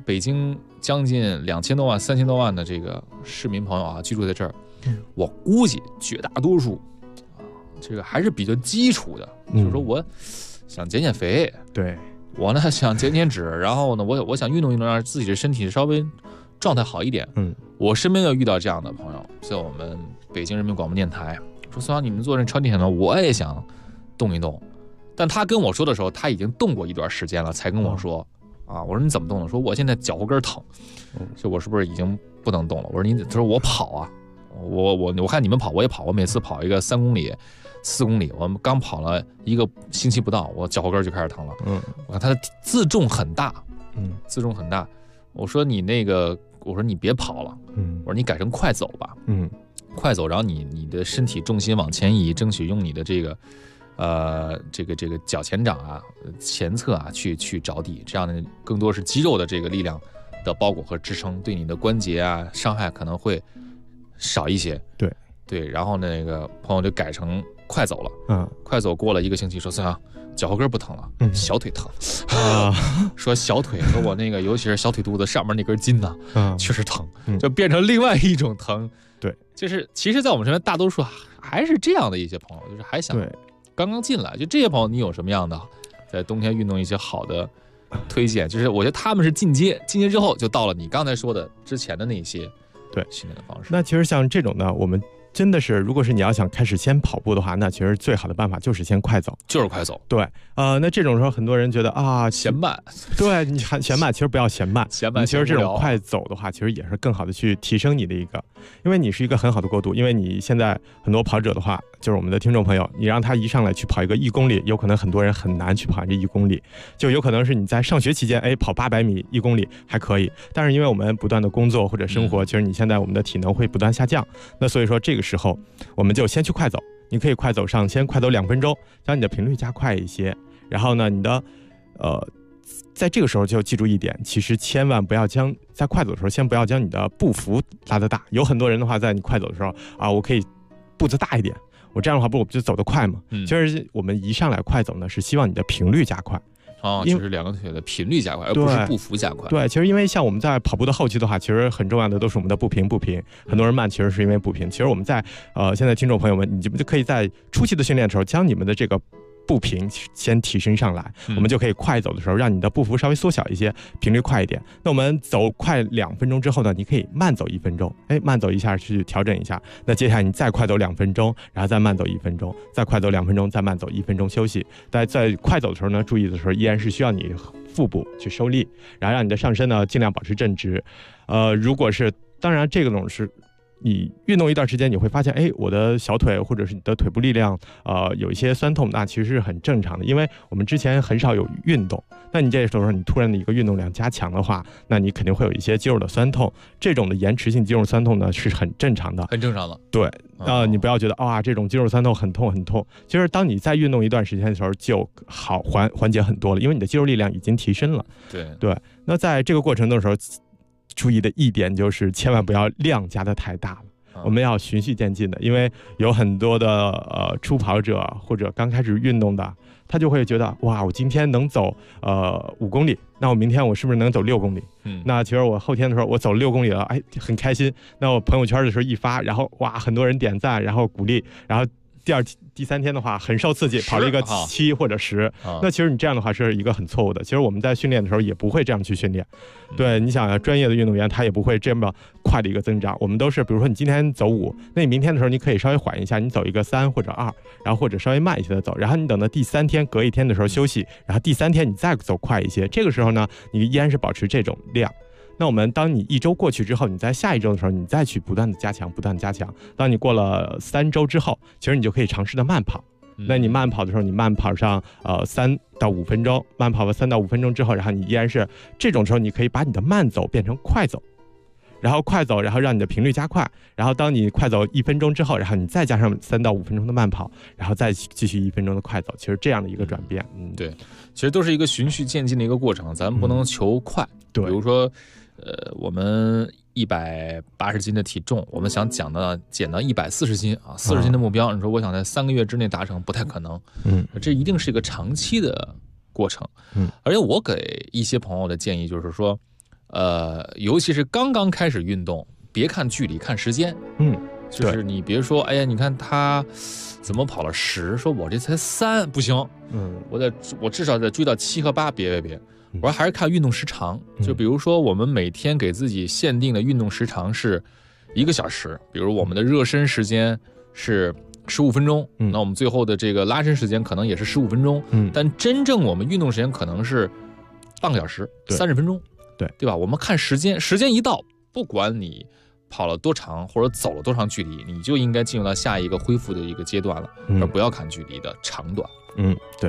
北京将近2000多万、3000多万的这个市民朋友啊，居住在这儿，我估计绝大多数这个还是比较基础的，就是说我想减减肥， 对我呢想减减脂，然后呢我想运动运动，让自己的身体稍微状态好一点。我身边就遇到这样的朋友，在我们北京人民广播电台说：“孙阳，你们做这超级铁呢，我也想动一动。”但他跟我说的时候，他已经动过一段时间了，才跟我说。我说你怎么动的？说我现在脚后跟疼，说我是不是已经不能动了？我说他说我跑啊，我看你们跑，我也跑，我每次跑一个3公里、4公里，我们刚跑了1个星期不到，我脚后跟就开始疼了。我看他的自重很大，自重很大。我说你我说你别跑了，我说你改成快走吧，快走，然后你的身体重心往前移，争取用你的这个脚前掌啊、前侧啊去着地，这样的更多是肌肉的这个力量的包裹和支撑，对你的关节啊伤害可能会少一些。对，然后那个朋友就改成快走了。快走过了1个星期，说孙阳脚后跟不疼了，小腿疼。说小腿和我那个尤其是小腿肚子上面那根筋呢，确实疼，就变成另外一种疼。 对， 就是其实在我们身边大多数还是这样的一些朋友，就是还想刚刚进来，就这些朋友，你有什么样的在冬天运动一些好的推荐？就是我觉得他们是进阶之后，就到了你刚才说的之前的那些训练的方式。 那其实像这种呢，我们真的是，如果是你要想开始先跑步的话，那其实最好的办法就是先快走， 就是快走。 对，那这种时候很多人觉得嫌慢， 对，你嫌慢，其实不要嫌慢， 嫌慢。 其实这种快走的话，其实也是更好的去提升你的一个，因为你是一个很好的过渡。因为你现在很多跑者的话，就是我们的听众朋友，你让他一上来去跑一个1公里，有可能很多人很难去跑这1公里，就有可能是你在上学期间，跑800米1公里还可以，但是因为我们不断的工作或者生活，其实你现在我们的体能会不断下降，那所以说这个时候我们就先去快走。你可以快走上，先快走2分钟，将你的频率加快一些。然后呢，你的在这个时候就记住一点，其实千万不要在快走的时候，先不要将你的步幅拉得大。有很多人的话，在你快走的时候我可以步子大一点，我这样的话不就走得快吗？其实我们一上来快走呢，是希望你的频率加快。 就是2个腿的频率加快，而不是步幅加快。 对，其实因为像我们在跑步的后期的话，其实很重要的都是我们的步频。很多人慢，其实是因为步频。其实我们在现在听众朋友们，你们就可以在初期的训练的时候，将你们的这个步频先提升上来，我们就可以快走的时候，让你的步幅稍微缩小一些，频率快一点。那我们走快2分钟之后呢，你可以慢走1分钟，慢走一下去调整一下。那接下来你再快走2分钟，然后再慢走1分钟，再快走2分钟，再慢走1分钟休息。在快走的时候呢，注意的时候依然是需要你腹部去收力，然后让你的上身呢尽量保持正直。如果是当然这种是你运动一段时间，你会发现我的小腿或者是你的腿部力量有一些酸痛，那其实是很正常的，因为我们之前很少有运动。那你这时候你突然的一个运动量加强的话，那你肯定会有一些肌肉的酸痛，这种的延迟性肌肉酸痛呢是很正常的， 很正常的。 对，你不要觉得这种肌肉酸痛很痛很痛，其实当你在运动一段时间的时候就好缓解很多了，因为你的肌肉力量已经提升了。对，那在这个过程的时候，注意的一点就是千万不要量加的太大了，我们要循序渐进的，因为有很多的初跑者或者刚开始运动的，他就会觉得我今天能走5公里，那我明天我是不是能走6公里？那其实我后天的时候我走了6公里了，很开心。那我朋友圈的时候一发，然后很多人点赞，然后鼓励，然后第3天的话很受刺激，跑了一个7或者10，那其实你这样的话是一个很错误的。其实我们在训练的时候也不会这样去训练。对，你想专业的运动员他也不会这么快的一个增长。我们都是比如说你今天走5，那你明天的时候你可以稍微缓一下，你走一个3或者2，然后或者稍微慢一些的走，然后你等到第3天隔1天的时候休息，然后第3天你再走快一些。这个时候呢，你依然是保持这种量。那我们当你1周过去之后，你在下1周的时候，你再去不断的加强。当你过了3周之后，其实你就可以尝试的慢跑。那你慢跑的时候，你慢跑上3到5分钟，慢跑了3到5分钟之后，然后你依然是这种时候，你可以把你的慢走变成快走，然后快走，然后让你的频率加快，然后当你快走1分钟之后，然后你再加上3到5分钟的慢跑，然后再继续1分钟的快走，其实这样的一个转变， 对，其实都是一个循序渐进的一个过程，咱们不能求快。对，比如说我们180斤的体重，我们想减到140斤40斤的目标，你说我想在3个月之内达成，不太可能。这一定是一个长期的过程。而且我给一些朋友的建议就是说， 尤其是刚刚开始运动，别看距离，看时间。就是你别说，哎呀，你看他怎么跑了10，说我这才3，不行。我至少得追到7和8，别。我说还是看运动时长，就比如说我们每天给自己限定的运动时长是1个小时，比如我们的热身时间是15分钟，那我们最后的这个拉伸时间可能也是15分钟，但真正我们运动时间可能是半个小时，30分钟，对吧？我们看时间一到，不管你跑了多长或者走了多长距离，你就应该进入到下一个恢复的一个阶段了，而不要看距离的长短。 对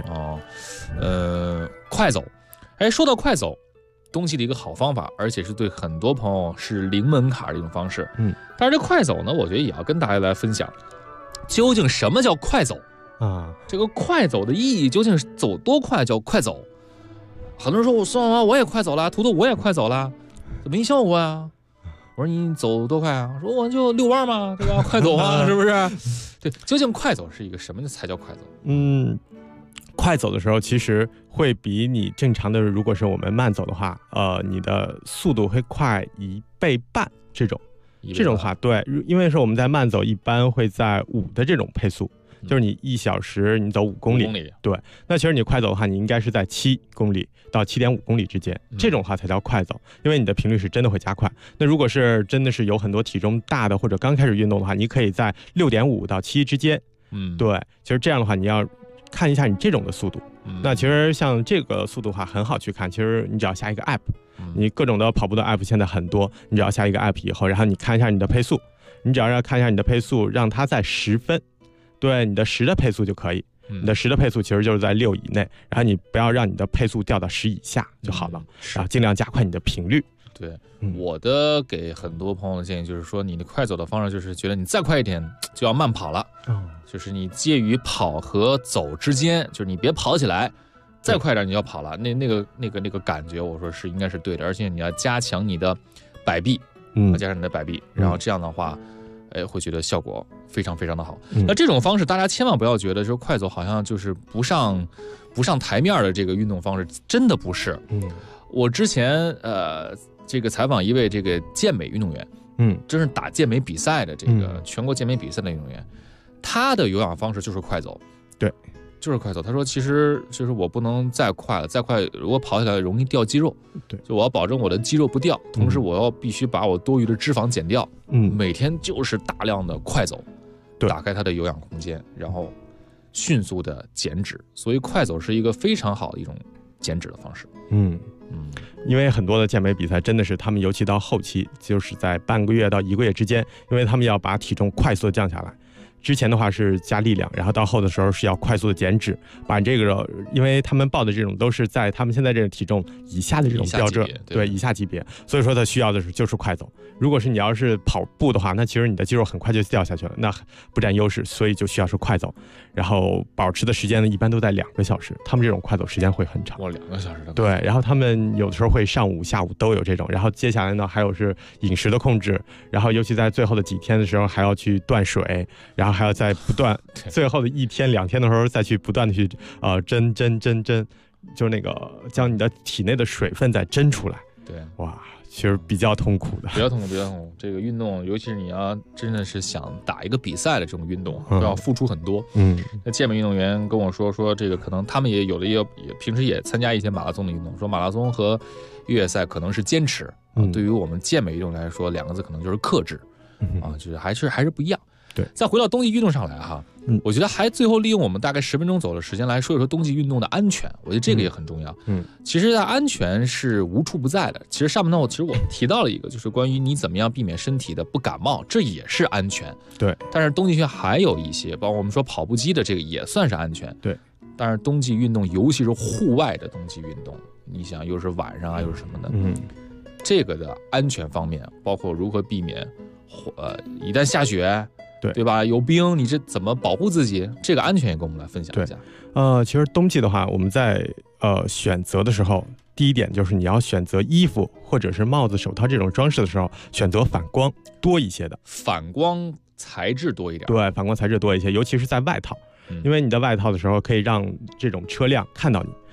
快走，说到快走，冬季的一个好方法，而且是对很多朋友是零门槛的一种方式。但是这快走呢，我觉得也要跟大家来分享，究竟什么叫快走啊？这个快走的意义究竟是走多快叫快走？很多人说我算完我也快走了，图图我也快走了，没效果啊。我说你走多快啊？说我就遛弯嘛，对吧？快走啊，是不是？对，究竟快走是一个什么才叫快走？ 快走的时候其实会比你正常的，如果是我们慢走的话，你的速度会快1倍半这种话，对，因为是我们在慢走一般会在5的这种配速。就是你1小时你走5公里，对。那其实你快走的话，你应该是在7公里到7.5公里之间，这种话才叫快走，因为你的频率是真的会加快。那如果是真的是有很多体重大的或者刚开始运动的话，你可以在6.5到7之间，对。其实这样的话，你要看一下你这种的速度。那其实像这个速度的话，很好去看。其实你只要下一个 app，你各种的跑步的 app 现在很多，你只要下一个 app 以后，然后你看一下你的配速，你只要看一下你的配速，让它在10分。对，你的10的配速就可以，你的10的配速其实就是在6以内，然后你不要让你的配速掉到10以下就好了，然后尽量加快你的频率。 对，我的给很多朋友的建议就是说，你的快走的方式就是觉得你再快一点就要慢跑了，就是你介于跑和走之间，就是你别跑起来，再快点你就要跑了，那个感觉，我说是应该是对的，而且你要加强你的摆臂，加强你的摆臂，然后这样的话。会觉得效果非常非常的好。那这种方式大家千万不要觉得说快走好像就是不上台面的这个运动方式，真的不是。我之前这个采访一位这个健美运动员，真是打健美比赛的这个全国健美比赛的运动员，他的有氧方式就是快走。 对， 就是快走。他说其实就是我不能再快了，再快如果跑起来容易掉肌肉。 对， 就我要保证我的肌肉不掉，同时我要必须把我多余的脂肪减掉。每天就是大量的快走，打开它的有氧空间，然后迅速的减脂。所以快走是一个非常好的一种减脂的方式。 因为很多的健美比赛真的是他们尤其到后期，就是在半个月到1个月之间，因为他们要把体重快速的降下来。之前的话是加力量，然后到后的时候是要快速的减脂，把这个，因为他们报的这种都是在他们现在这个体重以下的这种标准，对，以下级别，所以说他需要的就是快走。如果是你要是跑步的话，那其实你的肌肉很快就掉下去了，那不占优势，所以就需要是快走。然后保持的时间呢，一般都在2个小时，他们这种快走时间会很长。 2个小时的。 对，然后他们有的时候会上午、下午都有这种，然后接下来呢还有是饮食的控制，然后尤其在最后的几天的时候还要去断水，然后还要在不断最后的1天2天的时候再去不断的去蒸，就那个将你的体内的水分再蒸出来。 对， 哇，其实比较痛苦的， 比较痛苦。这个运动，尤其是你要真的是想打一个比赛的这种运动，要付出很多。那健美运动员跟我说这个可能他们也有的也平时也参加一些马拉松的运动，说马拉松和越野赛可能是坚持，对于我们健美运动来说，2个字可能就是克制，就是还是不一样。 对， 再回到冬季运动上来哈，我觉得还最后利用我们大概10分钟左右的时间来说一说冬季运动的安全，我觉得这个也很重要。其实安全是无处不在的。其实上面呢，我提到了一个，就是关于你怎么样避免身体的不感冒，这也是安全。 对， 但是冬季运动还有一些，包括我们说跑步机的这个也算是安全。 对， 但是冬季运动，尤其是户外的冬季运动，你想又是晚上啊，又是什么的，这个的安全方面，包括如何避免，一旦下雪。对吧？有冰，你这怎么保护自己？这个安全也跟我们来分享一下。 其实冬季的话，我们在选择的时候，第一点就是你要选择衣服或者是帽子、手套这种装饰的时候，选择反光多一些的， 反光材质多一点。 对，反光材质多一些，尤其是在外套，因为你的外套的时候可以让这种车辆看到你。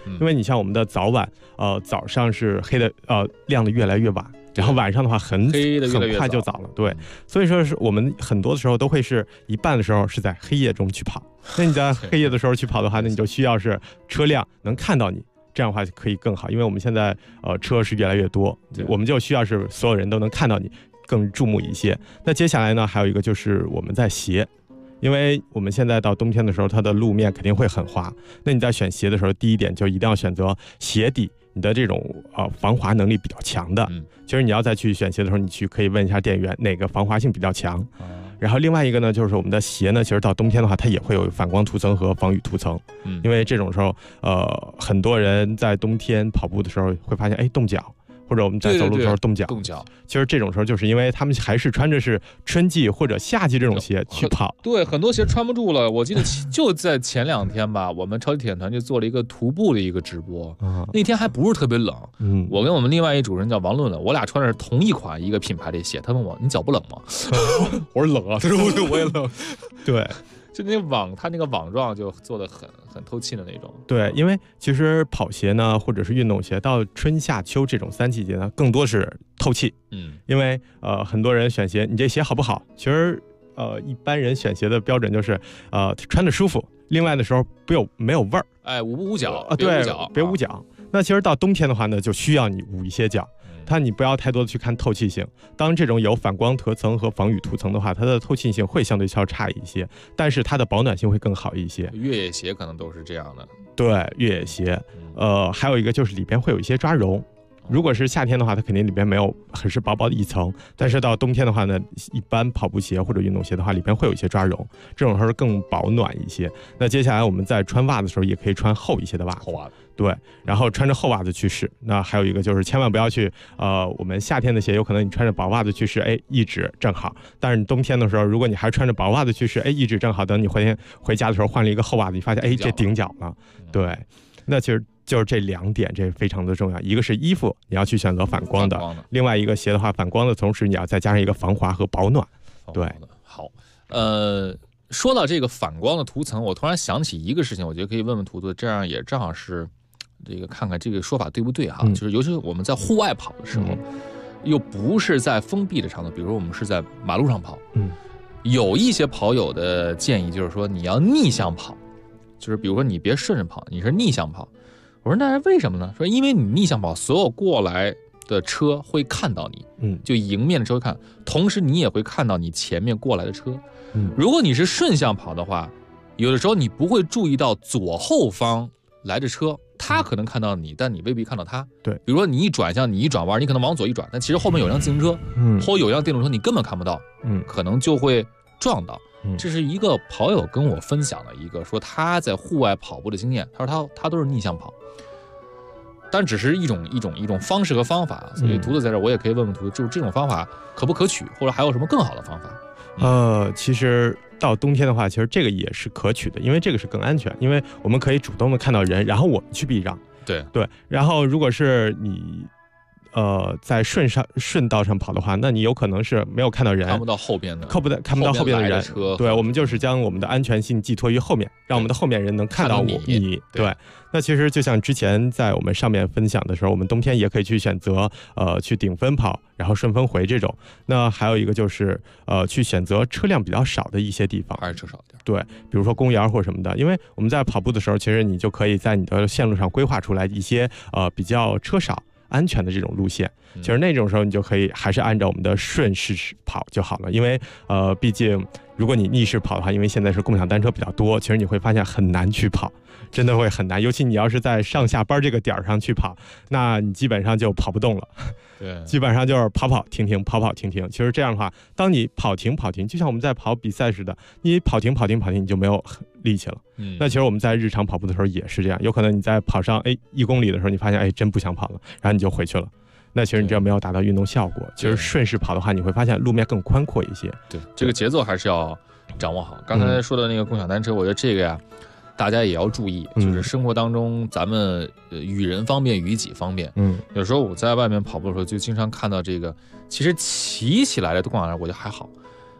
因为你像我们的早晚，早上是黑的，亮的越来越晚。然后晚上的话很快就早了，对，所以说是我们很多的时候都会是一半的时候是在黑夜中去跑。那你在黑夜的时候去跑的话，那你就需要是车辆能看到你，这样的话可以更好。因为我们现在车是越来越多，我们就需要是所有人都能看到你，更注目一些。那接下来呢，还有一个就是我们在鞋。因为我们现在到冬天的时候，它的路面肯定会很滑。那你在选鞋的时候，第一点就一定要选择鞋底你的这种防滑能力比较强的。其实你要再去选鞋的时候，你可以问一下店员哪个防滑性比较强。然后另外一个呢，就是我们的鞋呢，其实到冬天的话，它也会有反光涂层和防雨涂层。因为这种时候，很多人在冬天跑步的时候会发现，冻脚。或者我们在走路的时候冻脚，其实这种时候就是因为他们还是穿着是春季或者夏季这种鞋去跑， 对，很多鞋穿不住了。我记得就在前2天吧，我们超级铁人团就做了一个徒步的一个直播，那天还不是特别冷，我跟我们另外一主任叫王论了，我俩穿的是同一款一个品牌的鞋，他问我你脚不冷吗？我说冷啊，他说我也冷， 对。 就它那个网状就做的很透气的那种。 对，因为其实跑鞋呢，或者是运动鞋，到春夏秋这种3季节呢，更多是透气。因为很多人选鞋，你这鞋好不好？其实一般人选鞋的标准就是穿着舒服，另外的时候没有味儿， 捂不捂脚？ 对，别捂脚。那其实到冬天的话呢，就需要你捂一些脚。你不要太多的去看透气性，当这种有反光涂层和防雨涂层的话，它的透气性会相对稍差一些，但是它的保暖性会更好一些。 越野鞋可能都是这样的。 对，越野鞋，还有一个就是里边会有一些抓绒。如果是夏天的话，它肯定里边没有，很是薄薄的一层。但是到冬天的话呢，一般跑步鞋或者运动鞋的话，里边会有一些抓绒，这种时候更保暖一些。那接下来我们在穿袜子的时候，也可以穿厚一些的袜子。 厚袜子。 对，然后穿着厚袜子去试。那还有一个就是千万不要去，我们夏天的鞋有可能你穿着薄袜子去试，一指正好。但是你冬天的时候，如果你还穿着薄袜子去试，一指正好。等你回家的时候换了一个厚袜子，你发现这顶脚了。对，那其实就是这2点，这非常的重要。一个是衣服你要去选择反光的，另外一个鞋的话，反光的同时你要再加上一个防滑和保暖。对， 好，说到这个反光的涂层，我突然想起一个事情，我觉得可以问问图图，这样也正好是这个看看这个说法对不对哈？就是尤其是我们在户外跑的时候，又不是在封闭的场所，比如说我们是在马路上跑，有一些跑友的建议就是说你要逆向跑，就是比如说你别顺着跑，你是逆向跑。我说那为什么呢？说因为你逆向跑，所有过来的车会看到你，就迎面的车会看，同时你也会看到你前面过来的车。如果你是顺向跑的话，有的时候你不会注意到左后方来着车，他可能看到你，但你未必看到他。 对， 比如说你一转向，你一转弯，你可能往左一转，但其实后面有辆自行车，或有辆电动车，你根本看不到，可能就会撞到。这是一个跑友跟我分享的一个说他在户外跑步的经验，他说他都是逆向跑，但只是一种方式和方法。所以图图在这，我也可以问问图图，就是这种方法可不可取，或者还有什么更好的方法？ 其实到冬天的话，其实这个也是可取的，因为这个是更安全，因为我们可以主动的看到人，然后我们去避让。 对， 然后如果是你在顺道上跑的话，那你有可能是没有看到人， 看不到后边的， 看不到后边的人。对，我们就是将我们的安全性寄托于后面，让我们的后面人能看到你。对，那其实就像之前在我们上面分享的时候，我们冬天也可以去选择去顶分跑，然后顺风回这种。那还有一个就是去选择车辆比较少的一些地方， 还是车少点。 对，比如说公园或什么的，因为我们在跑步的时候，其实你就可以在你的线路上规划出来一些比较车少安全的这种路线。其实那种时候你就可以还是按照我们的顺势跑就好了，因为毕竟如果你逆势跑的话，因为现在是共享单车比较多，其实你会发现很难去跑，真的会很难，尤其你要是在上下班这个点上去跑，那你基本上就跑不动了。 对， 基本上就是跑跑停停，跑跑停停。其实这样的话，当你跑停，就像我们在跑比赛似的，你跑停，你就没有力气了。那其实我们在日常跑步的时候也是这样，有可能你在跑上1公里的时候，你发现真不想跑了，然后你就回去了。那其实你这样没有达到运动效果。其实顺势跑的话，你会发现路面更宽阔一些。 对，这个节奏还是要掌握好。刚才说的那个共享单车，我觉得这个呀，大家也要注意，就是生活当中咱们与人方便，与己方便。有时候我在外面跑步的时候，就经常看到这个，其实骑起来的共享单车我觉得还好，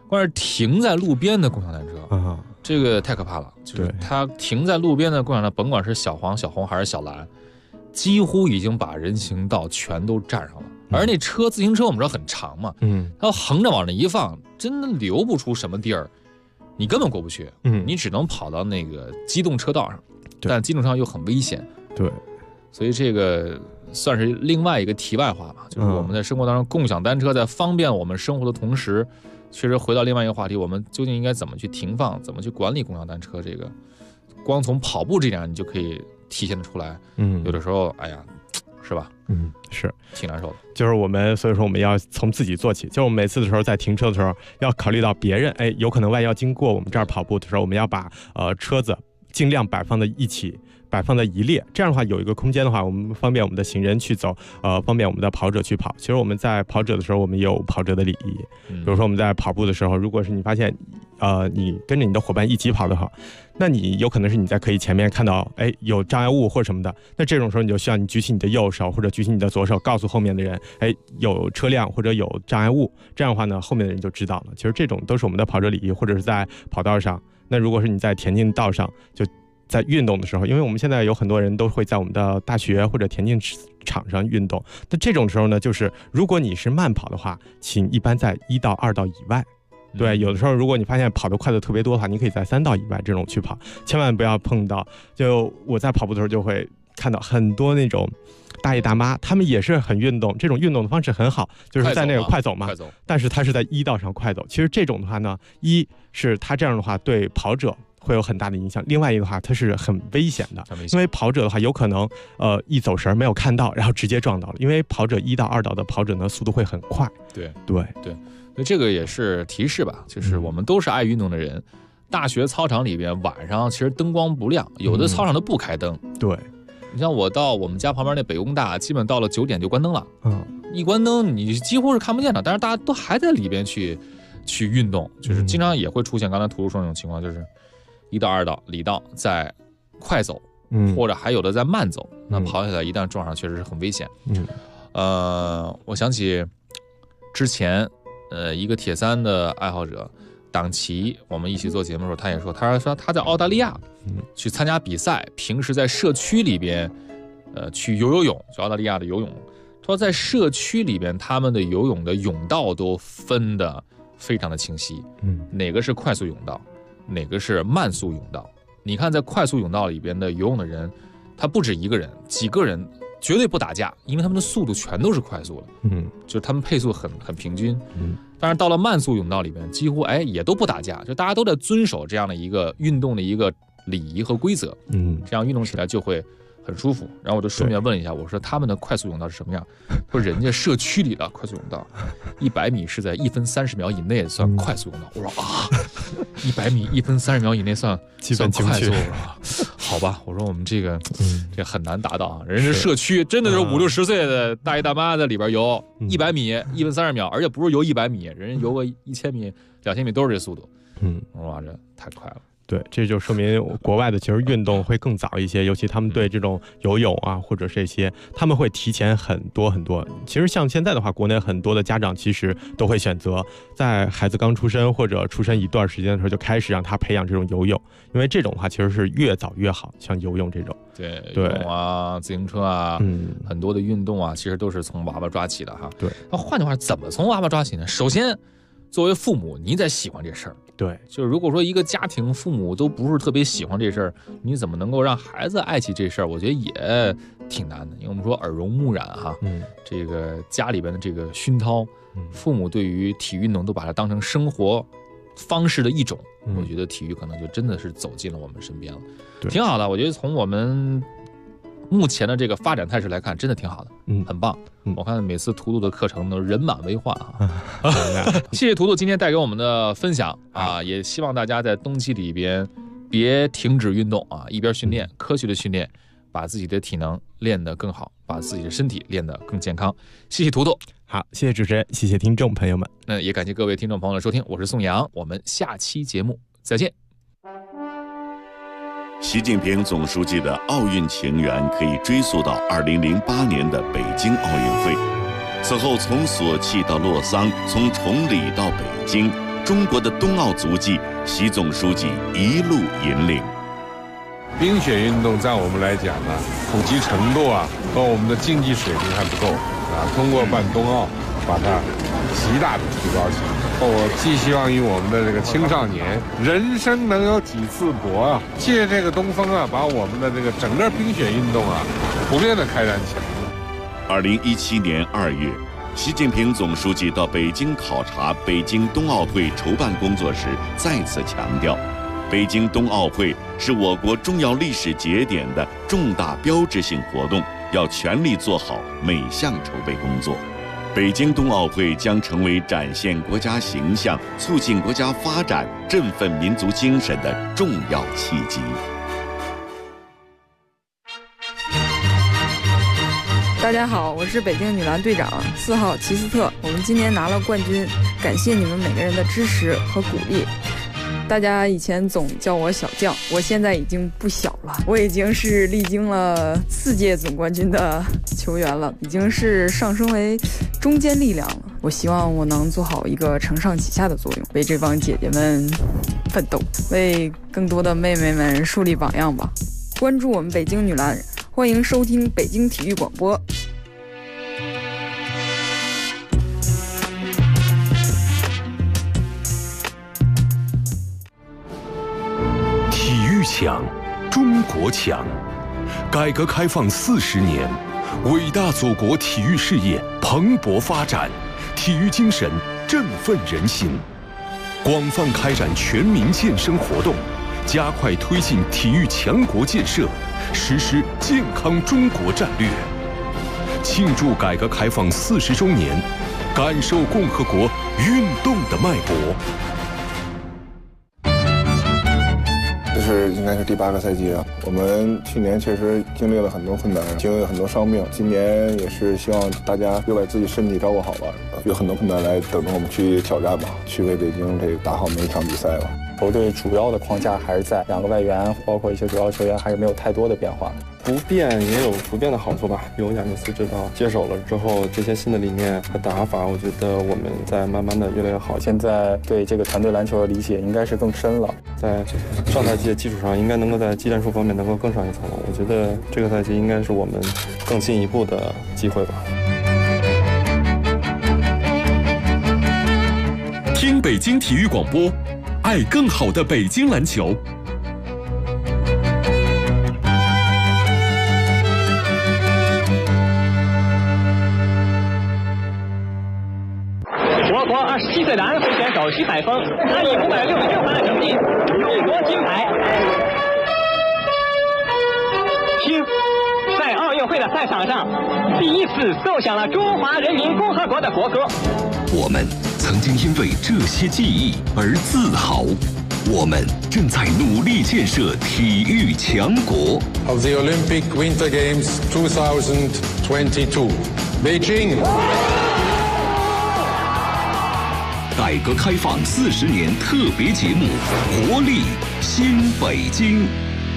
光是停在路边的共享单车，这个太可怕了。就是它停在路边的共享单车，甭管是小黄、小红还是小蓝，几乎已经把人行道全都占上了。而那自行车我们知道很长嘛，它横着往那一放，真的留不出什么地儿，你根本过不去。你只能跑到那个机动车道上，但机动车道又很危险。 对， 所以这个算是另外一个题外话吧，就是我们在生活当中共享单车在方便我们生活的同时，确实回到另外一个话题，我们究竟应该怎么去停放，怎么去管理共享单车？这个光从跑步这点你就可以体现得出来。有的时候，哎呀，是吧？ 是挺难受的。 就是所以说我们要从自己做起。就是我们每次的时候在停车的时候，要考虑到别人，有可能万一要经过我们这儿跑步的时候，我们要把车子尽量摆放在一起。摆放在一列，这样的话有一个空间的话，我们方便我们的行人去走，方便我们的跑者去跑。其实我们在跑者的时候，我们也有跑者的礼仪。比如说我们在跑步的时候，如果是你发现，你跟着你的伙伴一起跑的话，那你有可能是你在可以前面看到，有障碍物或什么的，那这种时候你就需要你举起你的右手或者举起你的左手，告诉后面的人，有车辆或者有障碍物。这样的话呢，后面的人就知道了。其实这种都是我们的跑者礼仪，或者是在跑道上。那如果是你在田径道上，就在运动的时候，因为我们现在有很多人都会在我们的大学或者田径场上运动，那这种时候呢，就是如果你是慢跑的话，请一般在1到2道以外。对，有的时候如果你发现跑得快的特别多的话，你可以在3道以外这种去跑，千万不要碰到。就我在跑步的时候就会看到很多那种大爷大妈，他们也是很运动，这种运动的方式很好，就是在那个快走嘛，但是他是在1道上快走。其实这种的话呢，一是他这样的话对跑者会有很大的影响，另外一个的话它是很危险的，因为跑者的话有可能一走神没有看到，然后直接撞到了。因为跑者1到2道的跑者呢速度会很快。 对，所以这个也是提示吧，就是我们都是爱运动的人。大学操场里边晚上其实灯光不亮，有的操场都不开灯。 对， 你像我到我们家旁边那北工大，基本到了9点就关灯了。一关灯你几乎是看不见的，但是大家都还在里边去运动，就是经常也会出现刚才图图说那种情况，就是1到2道里道在快走，或者还有的在慢走，那跑起来一旦撞上确实是很危险。我想起之前一个铁三的爱好者党旗，我们一起做节目的时候，他也说，他说他在澳大利亚去参加比赛，平时在社区里边去游泳，去澳大利亚的游泳。他说在社区里边，他们的游泳的泳道都分得非常的清晰，哪个是快速泳道，哪个是慢速泳道。你看在快速泳道里边的游泳的人，他不止一个人，几个人绝对不打架，因为他们的速度全都是快速的，就是他们配速很平均。但是到了慢速泳道里边，几乎也都不打架，就大家都在遵守这样的一个运动的一个礼仪和规则，这样运动起来就会很舒服。然后我就顺便问了一下，我说他们的快速泳道是什么样？说人家社区里的快速泳道，100米是在1分30秒以内算快速泳道。我说100米1分30秒以内算快速了，好吧？我说我们这很难达到啊。人家社区真的是50、60岁的大爷大妈在里边游100米1分30秒，而且不是游100米，人家游个1000米、2000米都是这速度。哇，这太快了。 对，这就说明国外的其实运动会更早一些，尤其他们对这种游泳啊，或者这些，他们会提前很多。其实像现在的话，国内很多的家长其实都会选择在孩子刚出生或者出生一段时间的时候就开始让他培养这种游泳，因为这种的话其实是越早越好，像游泳这种。 对，游泳啊，自行车啊，很多的运动啊，其实都是从娃娃抓起的哈。 对， 那换句话，怎么从娃娃抓起呢？首先，作为父母，你得喜欢这事儿。 对， 就是如果说一个家庭父母都不是特别喜欢这事儿，你怎么能够让孩子爱起这事儿？我觉得也挺难的，因为我们说耳濡目染哈，这个家里边的这个熏陶，父母对于体育运动都把它当成生活方式的一种，我觉得体育可能就真的是走进了我们身边了，挺好的。我觉得从我们目前的这个发展态势来看，真的挺好的，很棒。我看每次图图的课程都人满为患啊！谢谢图图今天带给我们的分享啊，也希望大家在冬季里边别停止运动啊，一边训练，科学的训练，把自己的体能练得更好，把自己的身体练得更健康。谢谢图图， 好，谢谢主持人，谢谢听众朋友们。 那也感谢各位听众朋友的收听，我是宋阳，我们下期节目再见。 习近平总书记的奥运情缘可以追溯到2008年的北京奥运会，此后从索契到洛桑，从崇礼到北京， 中国的冬奥足迹，习总书记一路引领。 冰雪运动在我们来讲呢，普及程度和我们的竞技水平还不够通过办冬奥，把它极大的提高起来。我寄希望于我们的这个青少年，人生能有几次搏借这个东风把我们的这个整个冰雪运动普遍的开展起来。 2017年2月，习近平总书记到北京考察北京冬奥会筹办工作时，再次强调，北京冬奥会是我国重要历史节点的重大标志性活动，要全力做好每项筹备工作。北京冬奥会将成为展现国家形象、促进国家发展、振奋民族精神的重要契机。 大家好，我是北京女篮队长4号齐斯特，我们今年拿了冠军，感谢你们每个人的支持和鼓励。大家以前总叫我小将，我现在已经不小了，我已经是历经了4届总冠军的球员了，已经是上升为中坚力量了。我希望我能做好一个承上启下的作用，为这帮姐姐们奋斗，为更多的妹妹们树立榜样吧。关注我们北京女篮，欢迎收听北京体育广播。 强，中国强。改革开放40年，伟大祖国体育事业蓬勃发展，体育精神振奋人心。广泛开展全民健身活动，加快推进体育强国建设，实施健康中国战略。庆祝改革开放40周年，感受共和国运动的脉搏。 这应该是第8个赛季了。我们去年确实经历了很多困难，经历了很多伤病。今年也是希望大家又把自己身体照顾好吧，有很多困难来等着我们去挑战吧，去为北京这个打好每一场比赛吧。 球队主要的框架还是在2个外援，包括一些主要球员还是没有太多的变化。 不变也有不变的好处吧。有亚尼斯指导接手了之后，这些新的理念和打法，我觉得我们在慢慢的越来越好。 现在对这个团队篮球的理解应该是更深了， 在上赛季的基础上，应该能够在技战术方面能够更上一层楼。我觉得这个赛季应该是我们更进一步的机会吧。 听北京体育广播，爱更好的北京篮球。 我国27岁的安徽选手徐海峰，他以566分的成绩勇夺金牌。听，在奥运会的赛场上，第一次奏响了中华人民共和国的国歌。 我们曾经因为这些记忆而自豪，我们正在努力建设体育强国。 Of the Olympic Winter Games 2022, Beijing。 改革开放40年特别节目《活力新北京》。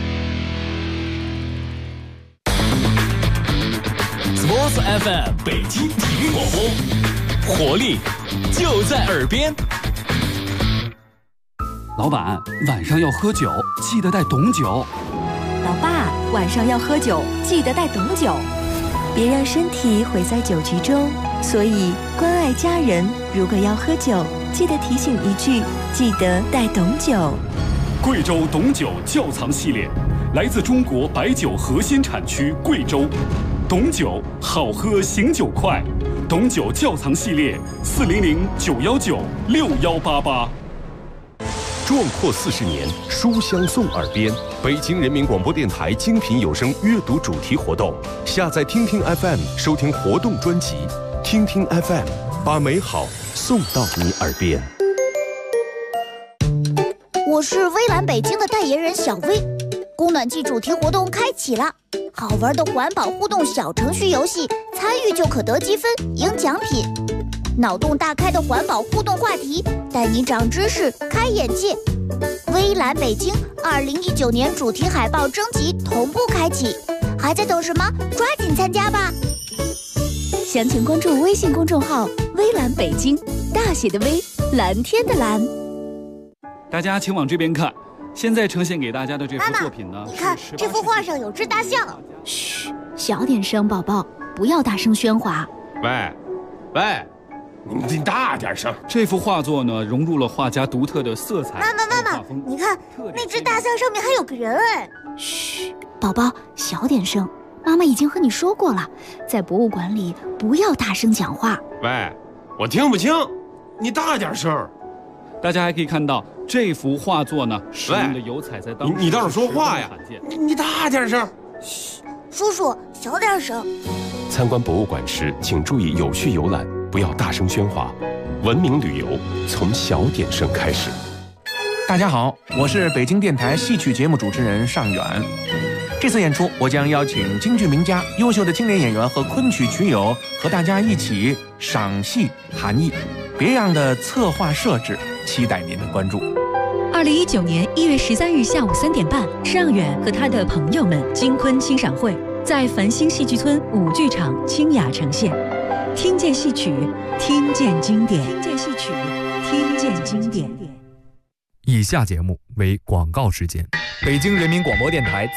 Sports FM 北京体育广播，活力就在耳边。 老板，晚上要喝酒，记得带懂酒。 老爸，晚上要喝酒，记得带懂酒。别让身体毁在酒局中，所以关爱家人，如果要喝酒，记得提醒一句，记得带懂酒。 贵州懂酒窖藏系列，来自中国白酒核心产区贵州。懂酒好喝，醒酒快。懂酒窖藏系列400-919-6188。 壮阔40年，书香送耳边。北京人民广播电台精品有声阅读主题活动，下载听听 FM 收听活动专辑，听听 FM 把美好送到你耳边。 我是微蓝北京的代言人小薇，供暖季主题活动开启了，好玩的环保互动小程序游戏，参与就可得积分赢奖品。脑洞大开的环保互动话题，带你长知识开眼界。微蓝北京2019年主题海报征集同步开启，还在等什么？抓紧参加吧！ 详情关注微信公众号微蓝北京，大写的微， 蓝天的蓝。 大家请往这边看，现在呈现给大家的这幅作品呢， 你看这幅画上有只大象。 嘘，小点声，宝宝，不要大声喧哗。 喂，你大点声。 这幅画作呢，融入了画家独特的色彩。 妈妈，你看那只大象上面还有个人哎。 嘘，宝宝，小点声。妈妈已经和你说过了，在博物馆里不要大声讲话。 喂，我听不清，你大点声。 大家还可以看到这幅画作呢，使用的油彩在当时你倒是说话呀！你大点声。 嘘，叔叔小点声。 参观博物馆时，请注意有序游览，不要大声喧哗。文明旅游从小点声开始。 大家好，我是北京电台戏曲节目主持人尚远。这次演出，我将邀请京剧名家、优秀的青年演员和昆曲曲友和大家一起赏戏含艺，别样的策划设置，期待您的关注。 2019年1月13日下午3点半，尚远和他的朋友们京昆欣赏会在繁星戏剧村舞剧场清雅呈现。听见戏曲，听见经典。听见戏曲，听见经典。 以下节目为广告时间。北京人民广播电台